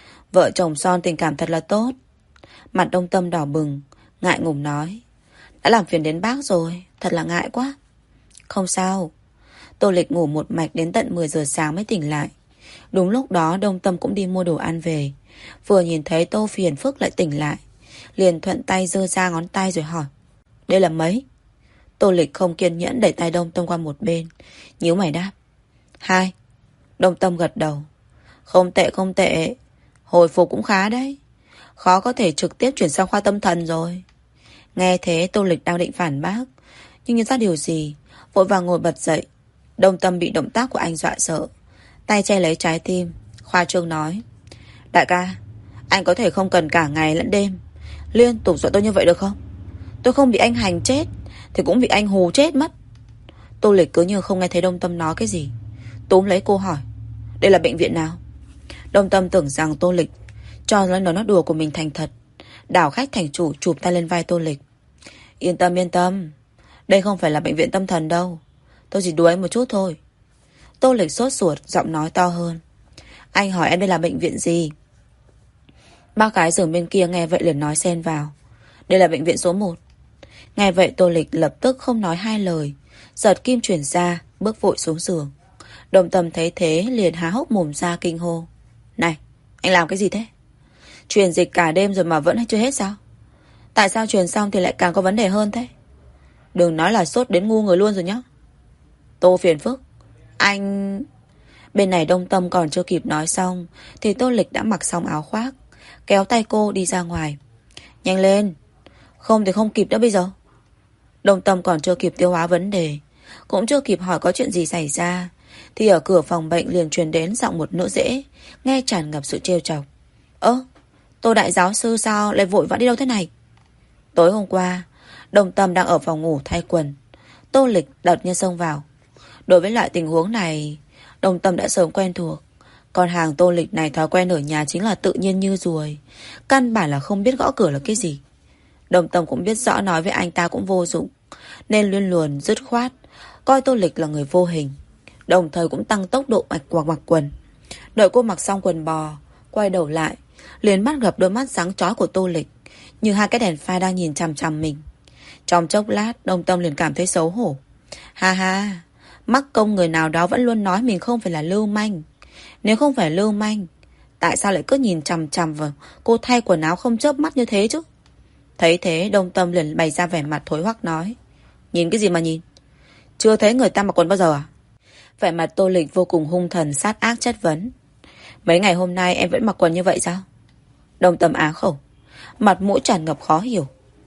Vợ chồng son tình cảm thật là tốt. Mặt Đông Tâm đỏ bừng, ngại ngùng nói: Đã làm phiền đến bác rồi, thật là ngại quá. Không sao. Tô Lịch ngủ một mạch đến tận mười giờ sáng mới tỉnh lại. Đúng lúc đó Đông Tâm cũng đi mua đồ ăn về, vừa nhìn thấy Tô Phiền Phức lại tỉnh lại, liền thuận tay giơ ra ngón tay rồi hỏi: Đây là mấy? Tô Lịch không kiên nhẫn đẩy tay Đông Tâm qua một bên, nhíu mày đáp: Hai. Đông Tâm gật đầu: Không tệ không tệ, hồi phục cũng khá đấy. Khó có thể trực tiếp chuyển sang khoa tâm thần rồi. Nghe thế Tô Lịch đang định phản bác, nhưng nhớ ra điều gì, vội vàng ngồi bật dậy. Đông Tâm bị động tác của anh dọa sợ, tay che lấy trái tim, khoa trương nói: Đại ca, anh có thể không cần cả ngày lẫn đêm liên tục dọa tôi như vậy được không? Tôi không bị anh hành chết thì cũng bị anh hù chết mất. Tô Lịch cứ như không nghe thấy Đông Tâm nói cái gì, túm lấy cô hỏi: Đây là bệnh viện nào? Đông Tâm tưởng rằng Tô Lịch cho lời nói đùa của mình thành thật, đảo khách thành chủ, chụp tay lên vai Tô Lịch: Yên tâm yên tâm, đây không phải là bệnh viện tâm thần đâu, tôi chỉ đùa anh một chút thôi. Tô Lịch sốt ruột, giọng nói to hơn: Anh hỏi em đây là bệnh viện gì? Bác gái giường bên kia nghe vậy liền nói xen vào. Đây là bệnh viện số một. Nghe vậy Tô Lịch lập tức không nói hai lời, giật kim chuyển ra, bước vội xuống giường. Đồng Tâm thấy thế liền há hốc mồm ra kinh hô. Này, anh làm cái gì thế? Truyền dịch cả đêm rồi mà vẫn chưa hết sao? Tại sao truyền xong thì lại càng có vấn đề hơn thế? Đừng nói là sốt đến ngu người luôn rồi nhá. Tô phiền phức. Anh... Bên này Đông Tâm còn chưa kịp nói xong thì Tô Lịch đã mặc xong áo khoác, kéo tay cô đi ra ngoài. Nhanh lên, không thì không kịp nữa bây giờ. Đông Tâm còn chưa kịp tiêu hóa vấn đề, cũng chưa kịp hỏi có chuyện gì xảy ra, thì ở cửa phòng bệnh liền truyền đến giọng một nữ dễ, nghe tràn ngập sự trêu chọc. Ơ, Tô đại giáo sư sao lại vội vã đi đâu thế này? Tối hôm qua Đông Tâm đang ở phòng ngủ thay quần, Tô Lịch đột nhiên xông vào. Đối với loại tình huống này, Đông Tâm đã sớm quen thuộc. Con hàng Tô Lịch này thói quen ở nhà chính là tự nhiên như ruồi, căn bản là không biết gõ cửa là cái gì. Đông Tâm cũng biết rõ nói với anh ta cũng vô dụng, nên luôn luôn dứt khoát coi Tô Lịch là người vô hình, đồng thời cũng tăng tốc độ mặc quần mặc quần. Đợi cô mặc xong quần bò, quay đầu lại, liền bắt gặp đôi mắt sáng chói của Tô Lịch, như hai cái đèn pha đang nhìn chằm chằm mình. Trong chốc lát Đông Tâm liền cảm thấy xấu hổ. Ha ha, mắc công người nào đó vẫn luôn nói mình không phải là lưu manh. Nếu không phải lưu manh, tại sao lại cứ nhìn chằm chằm vào cô thay quần áo không chớp mắt như thế chứ? Thấy thế Đông Tâm liền bày ra vẻ mặt thối hoắc nói. Nhìn cái gì mà nhìn? Chưa thấy người ta mặc quần bao giờ à? Vẻ mặt Tô Lịch vô cùng hung thần sát ác chất vấn. Mấy ngày hôm nay em vẫn mặc quần như vậy sao? Đông Tâm á khẩu, mặt mũi tràn ngập khó hiểu.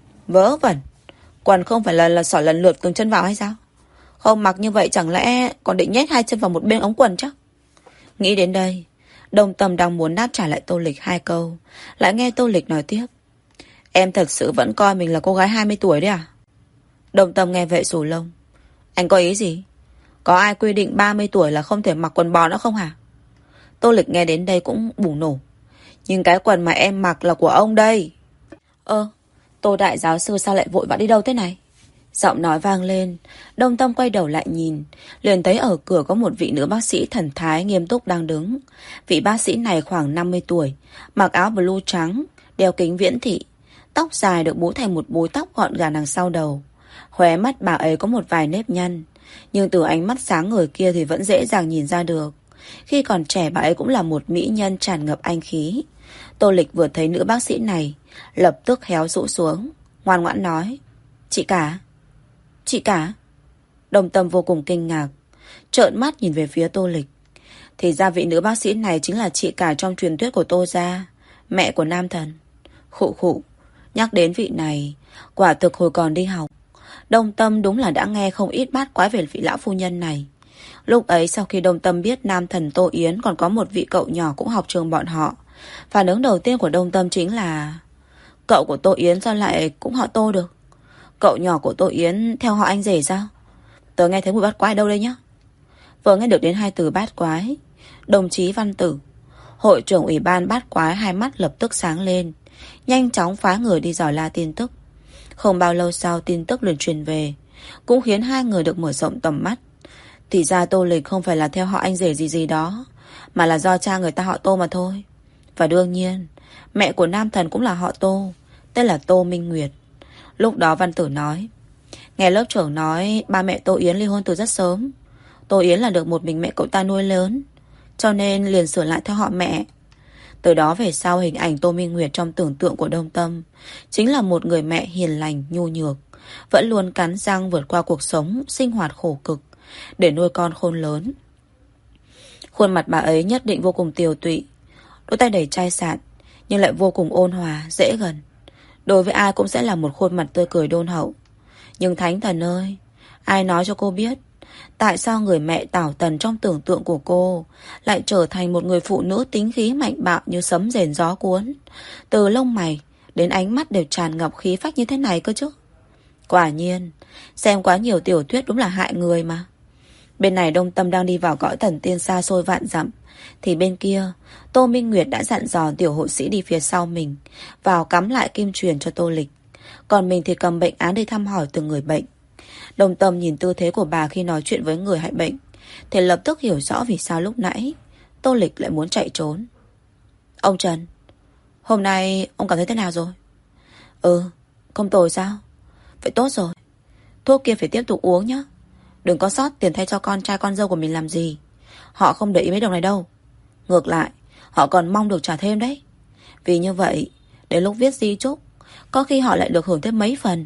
Vớ vẩn, quần không phải là, là sỏi lần lượt từng chân vào hay sao? Không mặc như vậy chẳng lẽ còn định nhét hai chân vào một bên ống quần chắc? Nghĩ đến đây, Đông Tâm đang muốn đáp trả lại Tô Lịch hai câu, lại nghe Tô Lịch nói tiếp. Em thật sự vẫn coi mình là cô gái hai mươi tuổi đấy à? Đông Tâm nghe vậy xù lông. Anh có ý gì? Có ai quy định ba mươi tuổi là không thể mặc quần bò nữa không hả? Tô Lịch nghe đến đây cũng bùng nổ. Nhưng cái quần mà em mặc là của ông đây. Ơ, Tô đại giáo sư sao lại vội vã đi đâu thế này? Giọng nói vang lên, Đông Tâm quay đầu lại nhìn, liền thấy ở cửa có một vị nữ bác sĩ thần thái nghiêm túc đang đứng. Vị bác sĩ này khoảng năm mươi tuổi, mặc áo blue trắng, đeo kính viễn thị, tóc dài được búi thành một búi tóc gọn gàng đằng sau đầu. Khóe mắt bà ấy có một vài nếp nhăn, nhưng từ ánh mắt sáng người kia thì vẫn dễ dàng nhìn ra được. Khi còn trẻ bà ấy cũng là một mỹ nhân tràn ngập anh khí. Tô Lịch vừa thấy nữ bác sĩ này, lập tức héo rũ xuống, ngoan ngoãn nói. Chị cả? Chị cả? Đông Tâm vô cùng kinh ngạc, trợn mắt nhìn về phía Tô Lịch. Thì ra vị nữ bác sĩ này chính là chị cả trong truyền thuyết của Tô gia, mẹ của Nam Thần. Khụ khụ, nhắc đến vị này, quả thực hồi còn đi học, Đông Tâm đúng là đã nghe không ít bát quái về vị lão phu nhân này. Lúc ấy sau khi Đông Tâm biết Nam Thần Tô Yến còn có một vị cậu nhỏ cũng học trường bọn họ, phản ứng đầu tiên của Đông Tâm chính là cậu của Tô Yến sao lại cũng họ Tô được? Cậu nhỏ của Tô Yến theo họ anh rể sao? Tớ nghe thấy mùi bát quái đâu đây nhá. Vừa nghe được đến hai từ bát quái, đồng chí Văn Tử, hội trưởng ủy ban bát quái, hai mắt lập tức sáng lên, nhanh chóng phái người đi dò la tin tức. Không bao lâu sau tin tức liền truyền về, cũng khiến hai người được mở rộng tầm mắt. Thì ra Tô Lịch không phải là theo họ anh rể gì gì đó, mà là do cha người ta họ Tô mà thôi. Và đương nhiên mẹ của Nam Thần cũng là họ Tô, tên là Tô Minh Nguyệt. Lúc đó Văn Tử nói, nghe lớp trưởng nói ba mẹ Tô Yến ly hôn từ rất sớm, Tô Yến là được một mình mẹ cậu ta nuôi lớn, cho nên liền sửa lại theo họ mẹ. Từ đó về sau hình ảnh Tô Minh Nguyệt trong tưởng tượng của Đông Tâm chính là một người mẹ hiền lành nhu nhược, vẫn luôn cắn răng vượt qua cuộc sống sinh hoạt khổ cực để nuôi con khôn lớn. Khuôn mặt bà ấy nhất định vô cùng tiều tụy, đôi tay đầy chai sạn, nhưng lại vô cùng ôn hòa, dễ gần. Đối với ai cũng sẽ là một khuôn mặt tươi cười đôn hậu. Nhưng Thánh Thần ơi, ai nói cho cô biết tại sao người mẹ Tảo Tần trong tưởng tượng của cô lại trở thành một người phụ nữ tính khí mạnh bạo như sấm rền gió cuốn, từ lông mày đến ánh mắt đều tràn ngập khí phách như thế này cơ chứ? Quả nhiên, xem quá nhiều tiểu thuyết đúng là hại người mà. Bên này Đông Tâm đang đi vào cõi thần tiên xa xôi vạn dặm, thì bên kia Tô Minh Nguyệt đã dặn dò tiểu hộ sĩ đi phía sau mình vào cắm lại kim truyền cho Tô Lịch, còn mình thì cầm bệnh án đi thăm hỏi từng người bệnh. Đông Tâm nhìn tư thế của bà khi nói chuyện với người hại bệnh thì lập tức hiểu rõ vì sao lúc nãy Tô Lịch lại muốn chạy trốn. Ông Trần, Hôm nay ông cảm thấy thế nào rồi? Ừ, không tồi sao? Vậy tốt rồi. Thuốc kia phải tiếp tục uống nhé. Đừng có sót tiền thay cho con trai con dâu của mình làm gì. Họ không để ý mấy đồng này đâu. Ngược lại, họ còn mong được trả thêm đấy. Vì như vậy, đến lúc viết di chúc, có khi họ lại được hưởng thêm mấy phần.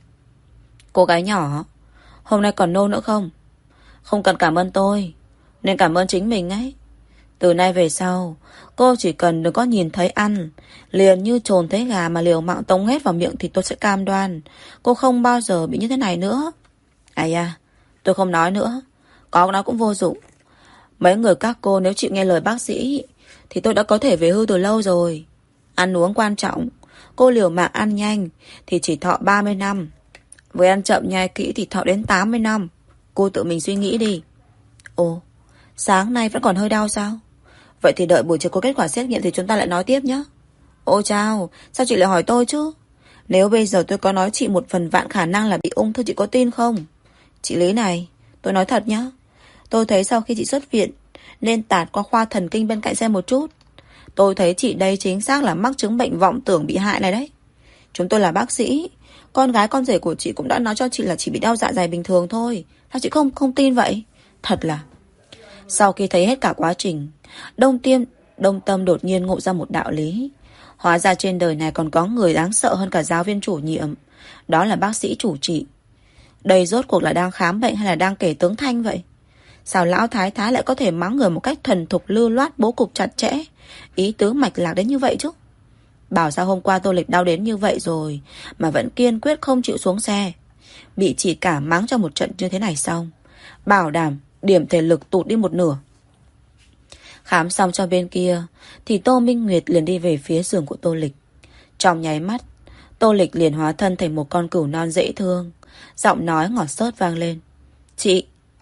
Cô gái nhỏ, hôm nay còn nôn nữa không? Không cần cảm ơn tôi, nên cảm ơn chính mình ấy. Từ nay về sau, cô chỉ cần đừng có nhìn thấy ăn, liền như trồn thấy gà mà liều mạng tống hết vào miệng thì tôi sẽ cam đoan cô không bao giờ bị như thế này nữa. À da, tôi không nói nữa. Có nói cũng vô dụng. Mấy người các cô nếu chịu nghe lời bác sĩ thì tôi đã có thể về hưu từ lâu rồi. Ăn uống quan trọng. Cô liều mạng ăn nhanh thì chỉ thọ ba mươi năm. Với ăn chậm nhai kỹ thì thọ đến tám mươi năm. Cô tự mình suy nghĩ đi. Ồ, sáng nay vẫn còn hơi đau sao? Vậy thì đợi buổi chiều có kết quả xét nghiệm thì chúng ta lại nói tiếp nhé. Ôi chao, sao chị lại hỏi tôi chứ? Nếu bây giờ tôi có nói chị một phần vạn khả năng là bị ung thư, chị có tin không? Chị Lý này, tôi nói thật nhá. Tôi thấy sau khi chị xuất viện nên tạt qua khoa thần kinh bên cạnh xem một chút. Tôi thấy chị đây chính xác là mắc chứng bệnh vọng tưởng bị hại này đấy. Chúng tôi là bác sĩ. Con gái con rể của chị cũng đã nói cho chị là chỉ bị đau dạ dày bình thường thôi. Sao chị không không tin vậy? Thật là... Sau khi thấy hết cả quá trình, Đông Tiêm, Đông Tâm đột nhiên ngộ ra một đạo lý. Hóa ra trên đời này còn có người đáng sợ hơn cả giáo viên chủ nhiệm. Đó là bác sĩ chủ trị. Đây rốt cuộc là đang khám bệnh hay là đang kể tướng thanh vậy? Sao lão thái thái lại có thể mắng người một cách thuần thục lưu loát bố cục chặt chẽ, ý tứ mạch lạc đến như vậy chứ? Bảo sao hôm qua Tô Lịch đau đến như vậy rồi mà vẫn kiên quyết không chịu xuống xe. Bị chỉ cả mắng cho một trận như thế này xong, bảo đảm điểm thể lực tụt đi một nửa. Khám xong cho bên kia thì Tô Minh Nguyệt liền đi về phía giường của Tô Lịch. Trong nháy mắt, Tô Lịch liền hóa thân thành một con cừu non dễ thương. Giọng nói ngọt xớt vang lên. Chị.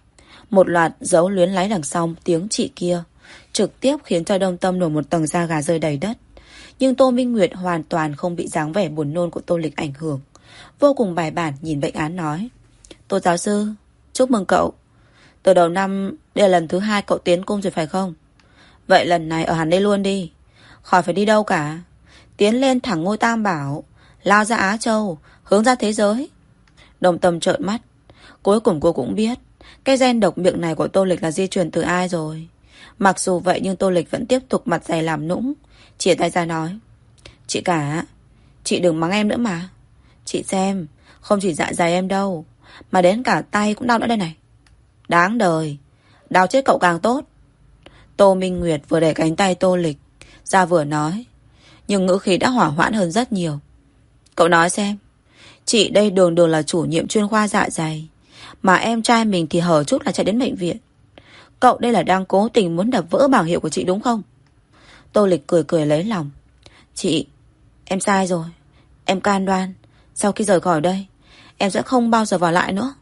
Một loạt dấu luyến láy đằng sau tiếng chị kia trực tiếp khiến cho Đông Tâm nổi một tầng da gà rơi đầy đất. Nhưng Tô Minh Nguyệt hoàn toàn không bị dáng vẻ buồn nôn của Tô Lịch ảnh hưởng. Vô cùng bài bản nhìn bệnh án nói. Tô giáo sư, chúc mừng cậu. Từ đầu năm đây là lần thứ hai cậu tiến cung rồi phải không? Vậy lần này ở hẳn đây luôn đi. Khỏi phải đi đâu cả. Tiến lên thẳng ngôi Tam Bảo, lao ra Á Châu, hướng ra thế giới. Đồng Tâm trợn mắt. Cuối cùng cô cũng biết cái gen độc miệng này của Tô Lịch là di truyền từ ai rồi. Mặc dù vậy nhưng Tô Lịch vẫn tiếp tục mặt dày làm nũng, chìa tay ra nói. Chị cả, chị đừng mắng em nữa mà. Chị xem, không chỉ dạ dày em đâu, mà đến cả tay cũng đau nữa đây này. Đáng đời, đau chết cậu càng tốt. Tô Minh Nguyệt vừa để cánh tay Tô Lịch ra vừa nói, nhưng ngữ khí đã hỏa hoãn hơn rất nhiều. Cậu nói xem, chị đây đường đường là chủ nhiệm chuyên khoa dạ dày, mà em trai mình thì hở chút là chạy đến bệnh viện. Cậu đây là đang cố tình muốn đập vỡ bảng hiệu của chị đúng không? Tô Lịch cười cười lấy lòng. Chị, em sai rồi. Em can đoan sau khi rời khỏi đây em sẽ không bao giờ vào lại nữa.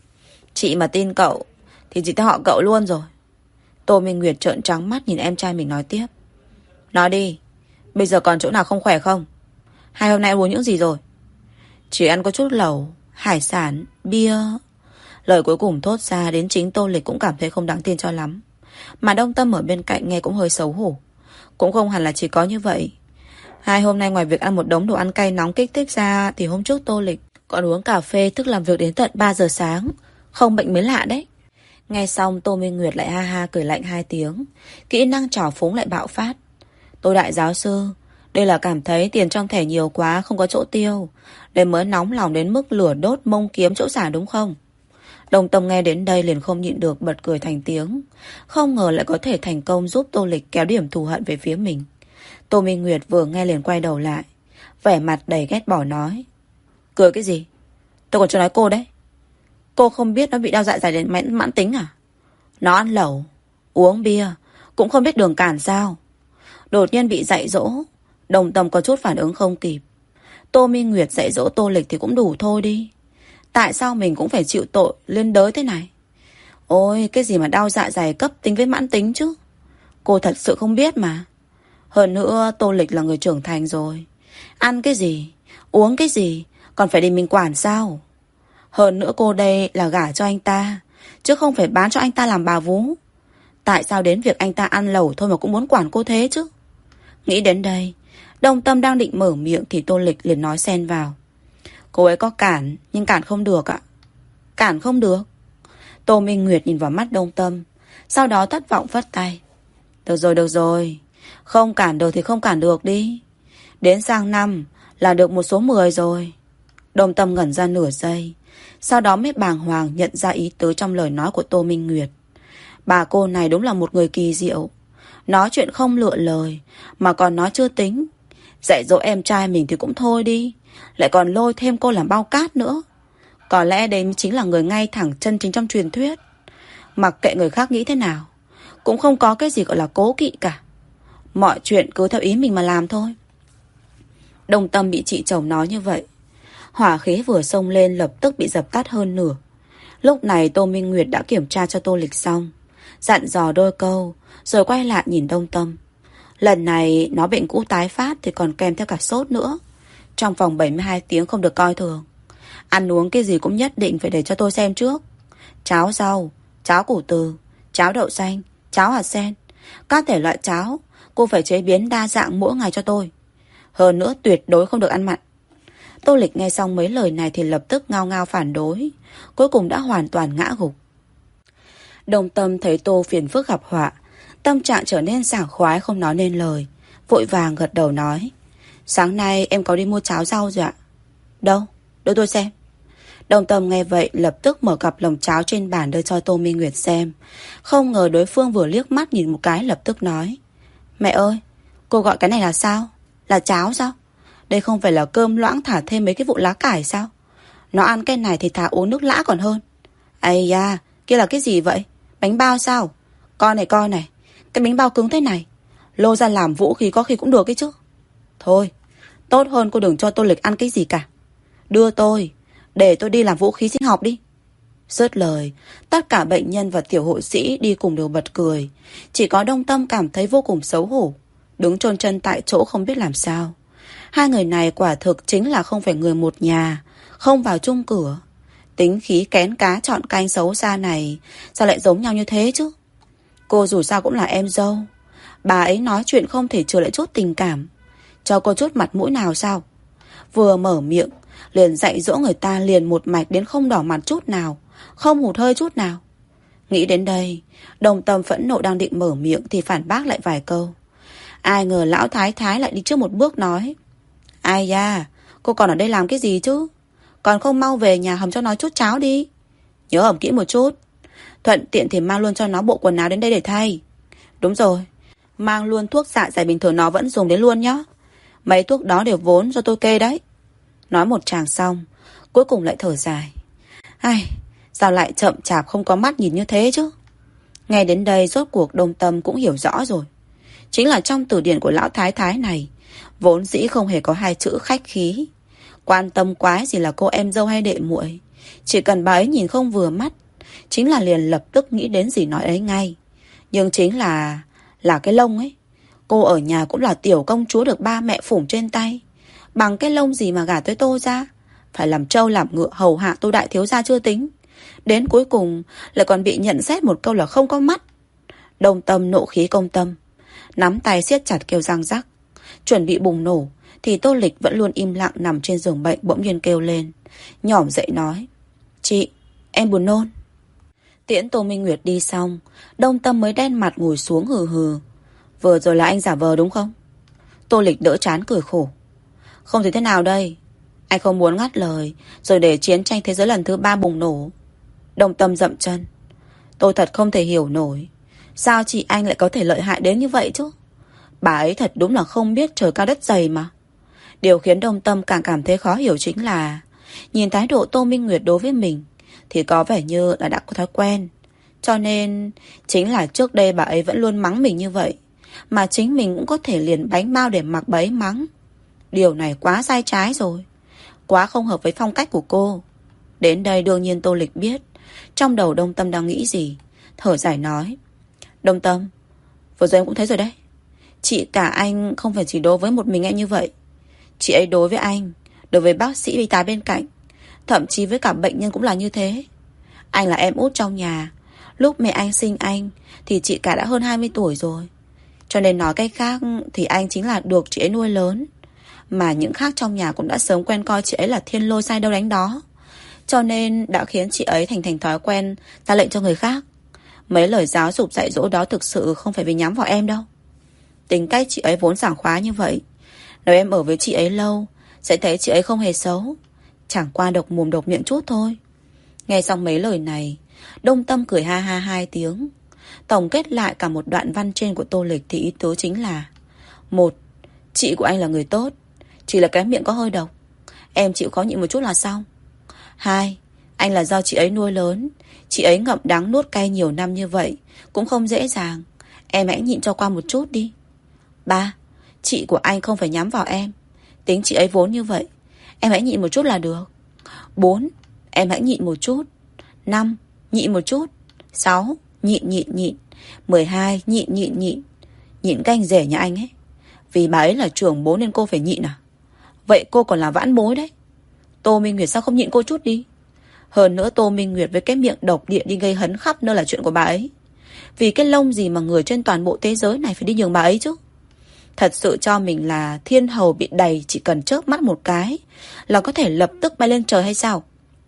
Chị mà tin cậu thì chị theo họ cậu luôn rồi. Tô Minh Nguyệt trợn trắng mắt nhìn em trai mình nói tiếp. Nói đi, bây giờ còn chỗ nào không khỏe không? Hai hôm nay uống những gì rồi? Chỉ ăn có chút lẩu, hải sản, bia. Lời cuối cùng thốt ra đến chính Tô Lịch cũng cảm thấy không đáng tin cho lắm. Mà Đông Tâm ở bên cạnh nghe cũng hơi xấu hổ. Cũng không hẳn là chỉ có như vậy. Hai hôm nay ngoài việc ăn một đống đồ ăn cay nóng kích thích ra thì hôm trước Tô Lịch còn uống cà phê thức làm việc đến tận ba giờ sáng. Không bệnh mới lạ đấy. Nghe xong Tô Minh Nguyệt lại ha ha cười lạnh hai tiếng. Kỹ năng trò phúng lại bạo phát. Tô đại giáo sư, đây là cảm thấy tiền trong thẻ nhiều quá không có chỗ tiêu, nên mới nóng lòng đến mức lửa đốt mông kiếm chỗ xả đúng không? Đồng Tâm nghe đến đây liền không nhịn được bật cười thành tiếng. Không ngờ lại có thể thành công giúp Tô Lịch kéo điểm thù hận về phía mình. Tô Minh Nguyệt vừa nghe liền quay đầu lại, vẻ mặt đầy ghét bỏ nói. Cười cái gì? Tôi còn chưa nói cô đấy. Cô không biết nó bị đau dạ dày đến mãn, mãn tính à? Nó ăn lẩu, uống bia, cũng không biết đường cản sao. Đột nhiên bị dạy dỗ, Đồng Tâm có chút phản ứng không kịp. Tô Minh Nguyệt dạy dỗ Tô Lịch thì cũng đủ thôi đi. Tại sao mình cũng phải chịu tội liên đới thế này? Ôi, cái gì mà đau dạ dày cấp tính với mãn tính chứ? Cô thật sự không biết mà. Hơn nữa Tô Lịch là người trưởng thành rồi. Ăn cái gì, uống cái gì, còn phải để mình quản sao? Hơn nữa cô đây là gả cho anh ta, chứ không phải bán cho anh ta làm bà vú. Tại sao đến việc anh ta ăn lẩu thôi mà cũng muốn quản cô thế chứ? Nghĩ đến đây, Đông Tâm đang định mở miệng thì Tô Lịch liền nói xen vào. Cô ấy có cản, nhưng cản không được ạ. Cản không được? Tô Minh Nguyệt nhìn vào mắt Đông Tâm, sau đó thất vọng phất tay. Được rồi, được rồi. Không cản được thì không cản được đi. Đến sang năm là được một số mười rồi. Đông Tâm ngẩn ra nửa giây, sau đó mới bàng hoàng nhận ra ý tứ trong lời nói của Tô Minh Nguyệt. Bà cô này đúng là một người kỳ diệu. Nói chuyện không lựa lời, mà còn nói chưa tính. Dạy dỗ em trai mình thì cũng thôi đi, lại còn lôi thêm cô làm bao cát nữa. Có lẽ đây chính là người ngay thẳng chân chính trong truyền thuyết. Mặc kệ người khác nghĩ thế nào, cũng không có cái gì gọi là cố kỵ cả. Mọi chuyện cứ theo ý mình mà làm thôi. Đông Tâm bị chị chồng nói như vậy, hỏa khí vừa xông lên lập tức bị dập tắt hơn nửa. Lúc này Tô Minh Nguyệt đã kiểm tra cho Tô Lịch xong, dặn dò đôi câu, rồi quay lại nhìn Đông Tâm. Lần này nó bệnh cũ tái phát thì còn kèm theo cả sốt nữa. Trong vòng bảy mươi hai tiếng không được coi thường. Ăn uống cái gì cũng nhất định phải để cho tôi xem trước. Cháo rau, cháo củ từ, cháo đậu xanh, cháo hạt sen, các thể loại cháo cô phải chế biến đa dạng mỗi ngày cho tôi. Hơn nữa tuyệt đối không được ăn mặn. Tô Lịch nghe xong mấy lời này thì lập tức ngao ngao phản đối, cuối cùng đã hoàn toàn ngã gục. Đông Tâm thấy Tô phiền phức gặp họa, tâm trạng trở nên sảng khoái không nói nên lời, vội vàng gật đầu nói. Sáng nay em có đi mua cháo rau rồi ạ. Đâu? Đưa tôi xem. Đông Tâm nghe vậy lập tức mở cặp lồng cháo trên bàn đưa cho Tô Minh Nguyệt xem. Không ngờ đối phương vừa liếc mắt nhìn một cái lập tức nói. Mẹ ơi, cô gọi cái này là sao? Là cháo sao? Đây không phải là cơm loãng thả thêm mấy cái vụ lá cải sao? Nó ăn cái này thì thả uống nước lã còn hơn. Ây da, kia là cái gì vậy? Bánh bao sao? Coi này coi này, cái bánh bao cứng thế này, lô ra làm vũ khí có khi cũng được ấy chứ. Thôi, tốt hơn cô đừng cho Tô Lịch ăn cái gì cả. Đưa tôi, để tôi đi làm vũ khí sinh học đi. Dứt lời, tất cả bệnh nhân và tiểu hộ sĩ đi cùng đều bật cười. Chỉ có Đông Tâm cảm thấy vô cùng xấu hổ, đứng chôn chân tại chỗ không biết làm sao. Hai người này quả thực chính là không phải người một nhà, không vào chung cửa. Tính khí kén cá chọn canh xấu xa này sao lại giống nhau như thế chứ? Cô dù sao cũng là em dâu, bà ấy nói chuyện không thể chừa lại chút tình cảm, cho cô chút mặt mũi nào sao? Vừa mở miệng liền dạy dỗ người ta liền một mạch đến không đỏ mặt chút nào, không hụt hơi chút nào. Nghĩ đến đây, Đông Tâm phẫn nộ đang định mở miệng thì phản bác lại vài câu. Ai ngờ lão thái thái lại đi trước một bước nói. Ai da, cô còn ở đây làm cái gì chứ? Còn không mau về nhà hầm cho nó chút cháo đi. Nhớ hầm kỹ một chút, thuận tiện thì mang luôn cho nó bộ quần áo đến đây để thay. Đúng rồi, mang luôn thuốc dạ dày bình thường nó vẫn dùng đến luôn nhá. Mấy thuốc đó đều vốn do tôi kê đấy. Nói một tràng xong, cuối cùng lại thở dài. Ai, sao lại chậm chạp không có mắt nhìn như thế chứ? Nghe đến đây rốt cuộc Đông Tâm cũng hiểu rõ rồi. Chính là trong từ điển của lão thái thái này vốn dĩ không hề có hai chữ khách khí. Quan tâm quái gì là cô em dâu hay đệ muội, chỉ cần bà ấy nhìn không vừa mắt, chính là liền lập tức nghĩ đến gì nói ấy ngay. Nhưng chính là Là cái lông ấy. Cô ở nhà cũng là tiểu công chúa được ba mẹ phủng trên tay, bằng cái lông gì mà gả tới Tô ra. Phải làm trâu làm ngựa hầu hạ Tô đại thiếu gia chưa tính, đến cuối cùng lại còn bị nhận xét một câu là không có mắt. Đông Tâm nộ khí công tâm, nắm tay siết chặt kêu răng rắc, chuẩn bị bùng nổ thì Tô Lịch vẫn luôn im lặng nằm trên giường bệnh bỗng nhiên kêu lên, nhỏm dậy nói. Chị, em buồn nôn. Tiễn Tô Minh Nguyệt đi xong, Đông Tâm mới đen mặt ngồi xuống hừ hừ. Vừa rồi là anh giả vờ đúng không? Tô Lịch đỡ chán cười khổ. Không thì thế nào đây? Anh không muốn ngắt lời rồi để chiến tranh thế giới lần thứ ba bùng nổ. Đông Tâm dậm chân. Tôi thật không thể hiểu nổi, sao chị anh lại có thể lợi hại đến như vậy chứ? Bà ấy thật đúng là không biết trời cao đất dày mà. Điều khiến Đông Tâm càng cảm thấy khó hiểu chính là nhìn thái độ Tô Minh Nguyệt đối với mình thì có vẻ như là đã có thói quen. Cho nên chính là trước đây bà ấy vẫn luôn mắng mình như vậy, mà chính mình cũng có thể liền bánh bao để mặc bà ấy mắng. Điều này quá sai trái rồi, quá không hợp với phong cách của cô. Đến đây đương nhiên Tô Lịch biết trong đầu Đông Tâm đang nghĩ gì, thở dài nói. Đông Tâm, vừa rồi em cũng thấy rồi đấy, chị cả anh không phải chỉ đối với một mình em như vậy. Chị ấy đối với anh, đối với bác sĩ y tá bên cạnh, thậm chí với cả bệnh nhân cũng là như thế. Anh là em út trong nhà, lúc mẹ anh sinh anh thì chị cả đã hơn hai mươi tuổi rồi. Cho nên nói cách khác thì anh chính là được chị ấy nuôi lớn. Mà những khác trong nhà cũng đã sớm quen coi chị ấy là thiên lôi sai đâu đánh đó. Cho nên đã khiến chị ấy thành thành thói quen ra lệnh cho người khác. Mấy lời giáo dục dạy dỗ đó thực sự không phải vì nhắm vào em đâu. Tính cách chị ấy vốn sảng khoái như vậy. Nếu em ở với chị ấy lâu sẽ thấy chị ấy không hề xấu, chẳng qua độc mồm độc miệng chút thôi. Nghe xong mấy lời này, Đông Tâm cười ha ha hai tiếng. Tổng kết lại cả một đoạn văn trên của Tô Lịch thì ý tứ chính là: một, chị của anh là người tốt, chỉ là cái miệng có hơi độc, em chịu khó nhịn một chút là xong. Hai, anh là do chị ấy nuôi lớn, chị ấy ngậm đắng nuốt cay nhiều năm như vậy cũng không dễ dàng, em hãy nhịn cho qua một chút đi. Ba, chị của anh không phải nhắm vào em, tính chị ấy vốn như vậy, em hãy nhịn một chút là được. Bốn, em hãy nhịn một chút. Năm, nhịn một chút. Sáu, nhịn nhịn nhịn. Mười hai, nhịn nhịn nhịn. Nhịn canh rể nhà anh ấy. Vì bà ấy là trưởng bố nên cô phải nhịn à? Vậy cô còn là vãn bối đấy. Tô Minh Nguyệt sao không nhịn cô chút đi? Hơn nữa Tô Minh Nguyệt với cái miệng độc địa đi gây hấn khắp nơi là chuyện của bà ấy. Vì cái lông gì mà người trên toàn bộ thế giới này phải đi nhường bà ấy chứ? Thật sự cho mình là thiên hầu bị đầy chỉ cần chớp mắt một cái là có thể lập tức bay lên trời hay sao?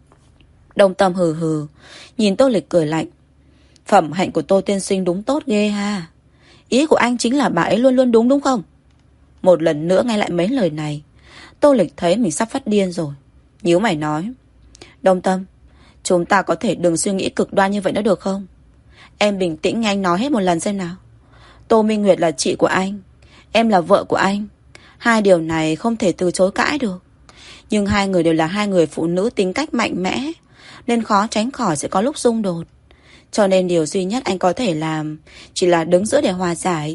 Đông Tâm hừ hừ, nhìn Tô Lịch cười lạnh. Phẩm hạnh của Tô tiên sinh đúng tốt ghê ha. Ý của anh chính là bà ấy luôn luôn đúng đúng không? Một lần nữa nghe lại mấy lời này, Tô Lịch thấy mình sắp phát điên rồi. Nhíu mày nói: Đông Tâm, chúng ta có thể đừng suy nghĩ cực đoan như vậy nữa được không? Em bình tĩnh nghe anh nói hết một lần xem nào. Tô Minh Nguyệt là chị của anh, em là vợ của anh. Hai điều này không thể từ chối cãi được. Nhưng hai người đều là hai người phụ nữ tính cách mạnh mẽ, nên khó tránh khỏi sẽ có lúc xung đột. Cho nên điều duy nhất anh có thể làm chỉ là đứng giữa để hòa giải.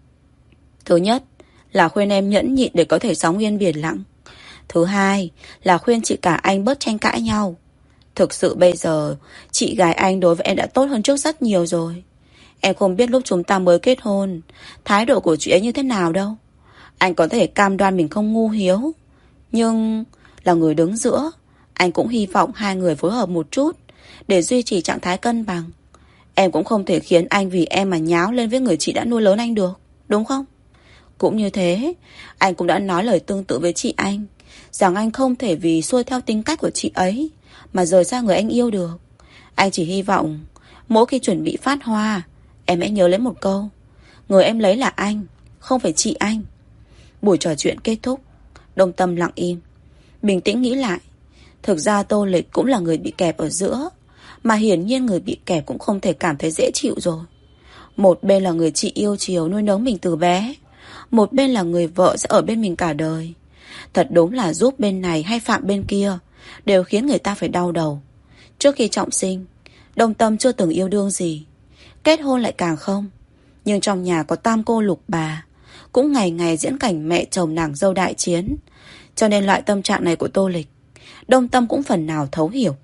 Thứ nhất là khuyên em nhẫn nhịn để có thể sóng yên biển lặng. Thứ hai là khuyên chị cả anh bớt tranh cãi nhau. Thực sự bây giờ chị gái anh đối với em đã tốt hơn trước rất nhiều rồi. Em không biết lúc chúng ta mới kết hôn thái độ của chị ấy như thế nào đâu. Anh có thể cam đoan mình không ngu hiếu, nhưng là người đứng giữa, anh cũng hy vọng hai người phối hợp một chút để duy trì trạng thái cân bằng. Em cũng không thể khiến anh vì em mà nháo lên với người chị đã nuôi lớn anh được, đúng không? Cũng như thế, anh cũng đã nói lời tương tự với chị anh, rằng anh không thể vì xuôi theo tính cách của chị ấy mà rời xa người anh yêu được. Anh chỉ hy vọng mỗi khi chuẩn bị phát hoa, em hãy nhớ lấy một câu: người em lấy là anh, không phải chị anh. Buổi trò chuyện kết thúc, Đông Tâm lặng im, bình tĩnh nghĩ lại. Thực ra Tô Lịch cũng là người bị kẹp ở giữa, mà hiển nhiên người bị kẹp cũng không thể cảm thấy dễ chịu rồi. Một bên là người chị yêu chiều nuôi nấng mình từ bé, một bên là người vợ sẽ ở bên mình cả đời. Thật đúng là giúp bên này hay phạm bên kia đều khiến người ta phải đau đầu. Trước khi trọng sinh, Đông Tâm chưa từng yêu đương gì, kết hôn lại càng không. Nhưng trong nhà có tam cô lục bà, cũng ngày ngày diễn cảnh mẹ chồng nàng dâu đại chiến. Cho nên loại tâm trạng này của Tô Lịch, Đông Tâm cũng phần nào thấu hiểu.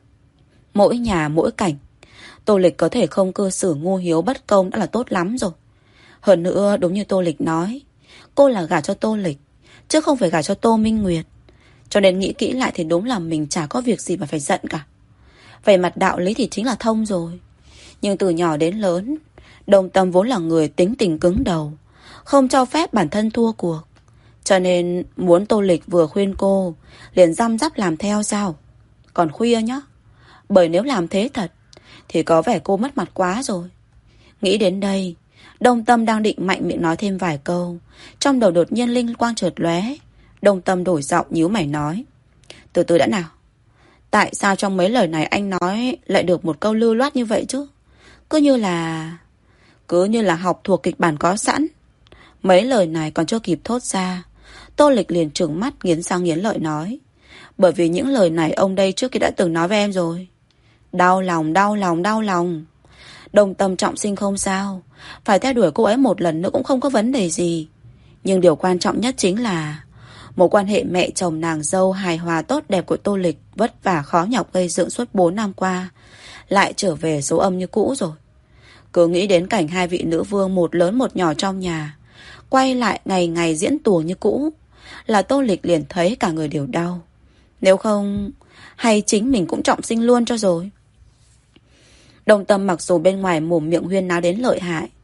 Mỗi nhà mỗi cảnh, Tô Lịch có thể không cư xử ngu hiếu bất công đã là tốt lắm rồi. Hơn nữa đúng như Tô Lịch nói, cô là gả cho Tô Lịch chứ không phải gả cho Tô Minh Nguyệt. Cho nên nghĩ kỹ lại thì đúng là mình chả có việc gì mà phải giận cả. Về mặt đạo lý thì chính là thông rồi. Nhưng từ nhỏ đến lớn, Đông Tâm vốn là người tính tình cứng đầu, không cho phép bản thân thua cuộc. Cho nên muốn Tô Lịch vừa khuyên cô liền răm rắp làm theo sao? Còn khuya nhá. Bởi nếu làm thế thật thì có vẻ cô mất mặt quá rồi. Nghĩ đến đây, Đông Tâm đang định mạnh miệng nói thêm vài câu, trong đầu đột nhiên linh quang chợt lóe. Đông Tâm đổi giọng nhíu mày nói: Từ từ đã nào. Tại sao trong mấy lời này anh nói lại được một câu lưu loát như vậy chứ? Cứ như là... Cứ như là học thuộc kịch bản có sẵn. Mấy lời này còn chưa kịp thốt ra, Tô Lịch liền trừng mắt nghiến răng nghiến lợi nói: Bởi vì những lời này ông đây trước kia đã từng nói với em rồi. Đau lòng, đau lòng, đau lòng. Đông Tâm trọng sinh không sao, phải theo đuổi cô ấy một lần nữa cũng không có vấn đề gì. Nhưng điều quan trọng nhất chính là một quan hệ mẹ chồng nàng dâu hài hòa tốt đẹp của Tô Lịch vất vả khó nhọc gây dựng suốt bốn năm qua lại trở về số âm như cũ rồi. Cứ nghĩ đến cảnh hai vị nữ vương một lớn một nhỏ trong nhà quay lại ngày ngày diễn tuồng như cũ là Tô Lịch liền thấy cả người đều đau. Nếu không, hay chính mình cũng trọng sinh luôn cho rồi. Đông Tâm mặc dù bên ngoài mồm miệng huyên náo đến lợi hại,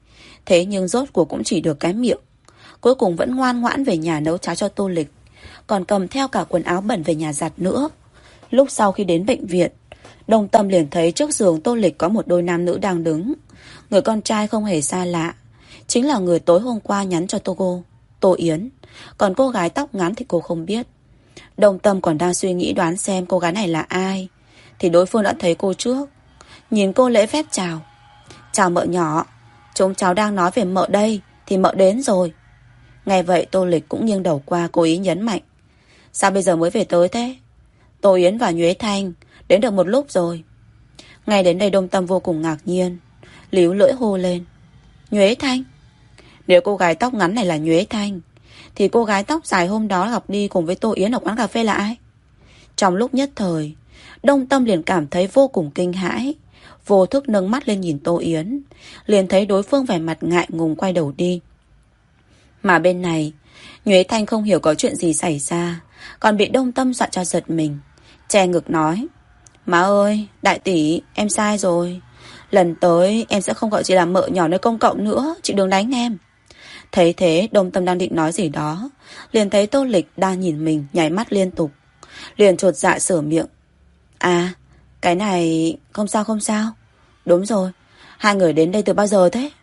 Thế nhưng rốt cuộc cũng chỉ được cái miệng. Cuối cùng vẫn ngoan ngoãn về nhà nấu cháo cho Tô Lịch, còn cầm theo cả quần áo bẩn về nhà giặt nữa. Lúc sau khi đến bệnh viện, Đồng Tâm liền thấy trước giường Tô Lịch có một đôi nam nữ đang đứng. Người con trai không hề xa lạ, chính là người tối hôm qua nhắn cho Tô cô, Tô Yến. Còn cô gái tóc ngắn thì cô không biết. Đồng Tâm còn đang suy nghĩ đoán xem cô gái này là ai, thì đối phương đã thấy cô trước. Nhìn cô lễ phép chào. Chào mợ nhỏ, chúng cháu đang nói về mợ đây, thì mợ đến rồi. Nghe vậy Tô Lịch cũng nghiêng đầu qua, cố ý nhấn mạnh. Sao bây giờ mới về tới thế? Tô Yến và Nhuế Thanh đến được một lúc rồi. Ngay đến đây Đồng Tâm vô cùng ngạc nhiên, líu lưỡi hô lên. Nhuế Thanh? Nếu cô gái tóc ngắn này là Nhuế Thanh, thì cô gái tóc dài hôm đó gặp đi cùng với Tô Yến ở quán cà phê là ai? Trong lúc nhất thời, Đồng Tâm liền cảm thấy vô cùng kinh hãi, vô thức nâng mắt lên nhìn Tô Yến, liền thấy đối phương vẻ mặt ngại ngùng quay đầu đi. Mà bên này, Nhuế Thanh không hiểu có chuyện gì xảy ra, còn bị Đồng Tâm dọa cho giật mình, che ngực nói. Má ơi, đại tỷ, em sai rồi. Lần tới em sẽ không gọi chị là mợ nhỏ nơi công cộng nữa, chị đừng đánh em. Thấy thế, Đồng Tâm đang định nói gì đó, liền thấy Tô Lịch đang nhìn mình, nháy mắt liên tục, liền chột dạ sửa miệng. À, cái này không sao không sao. Đúng rồi, hai người đến đây từ bao giờ thế?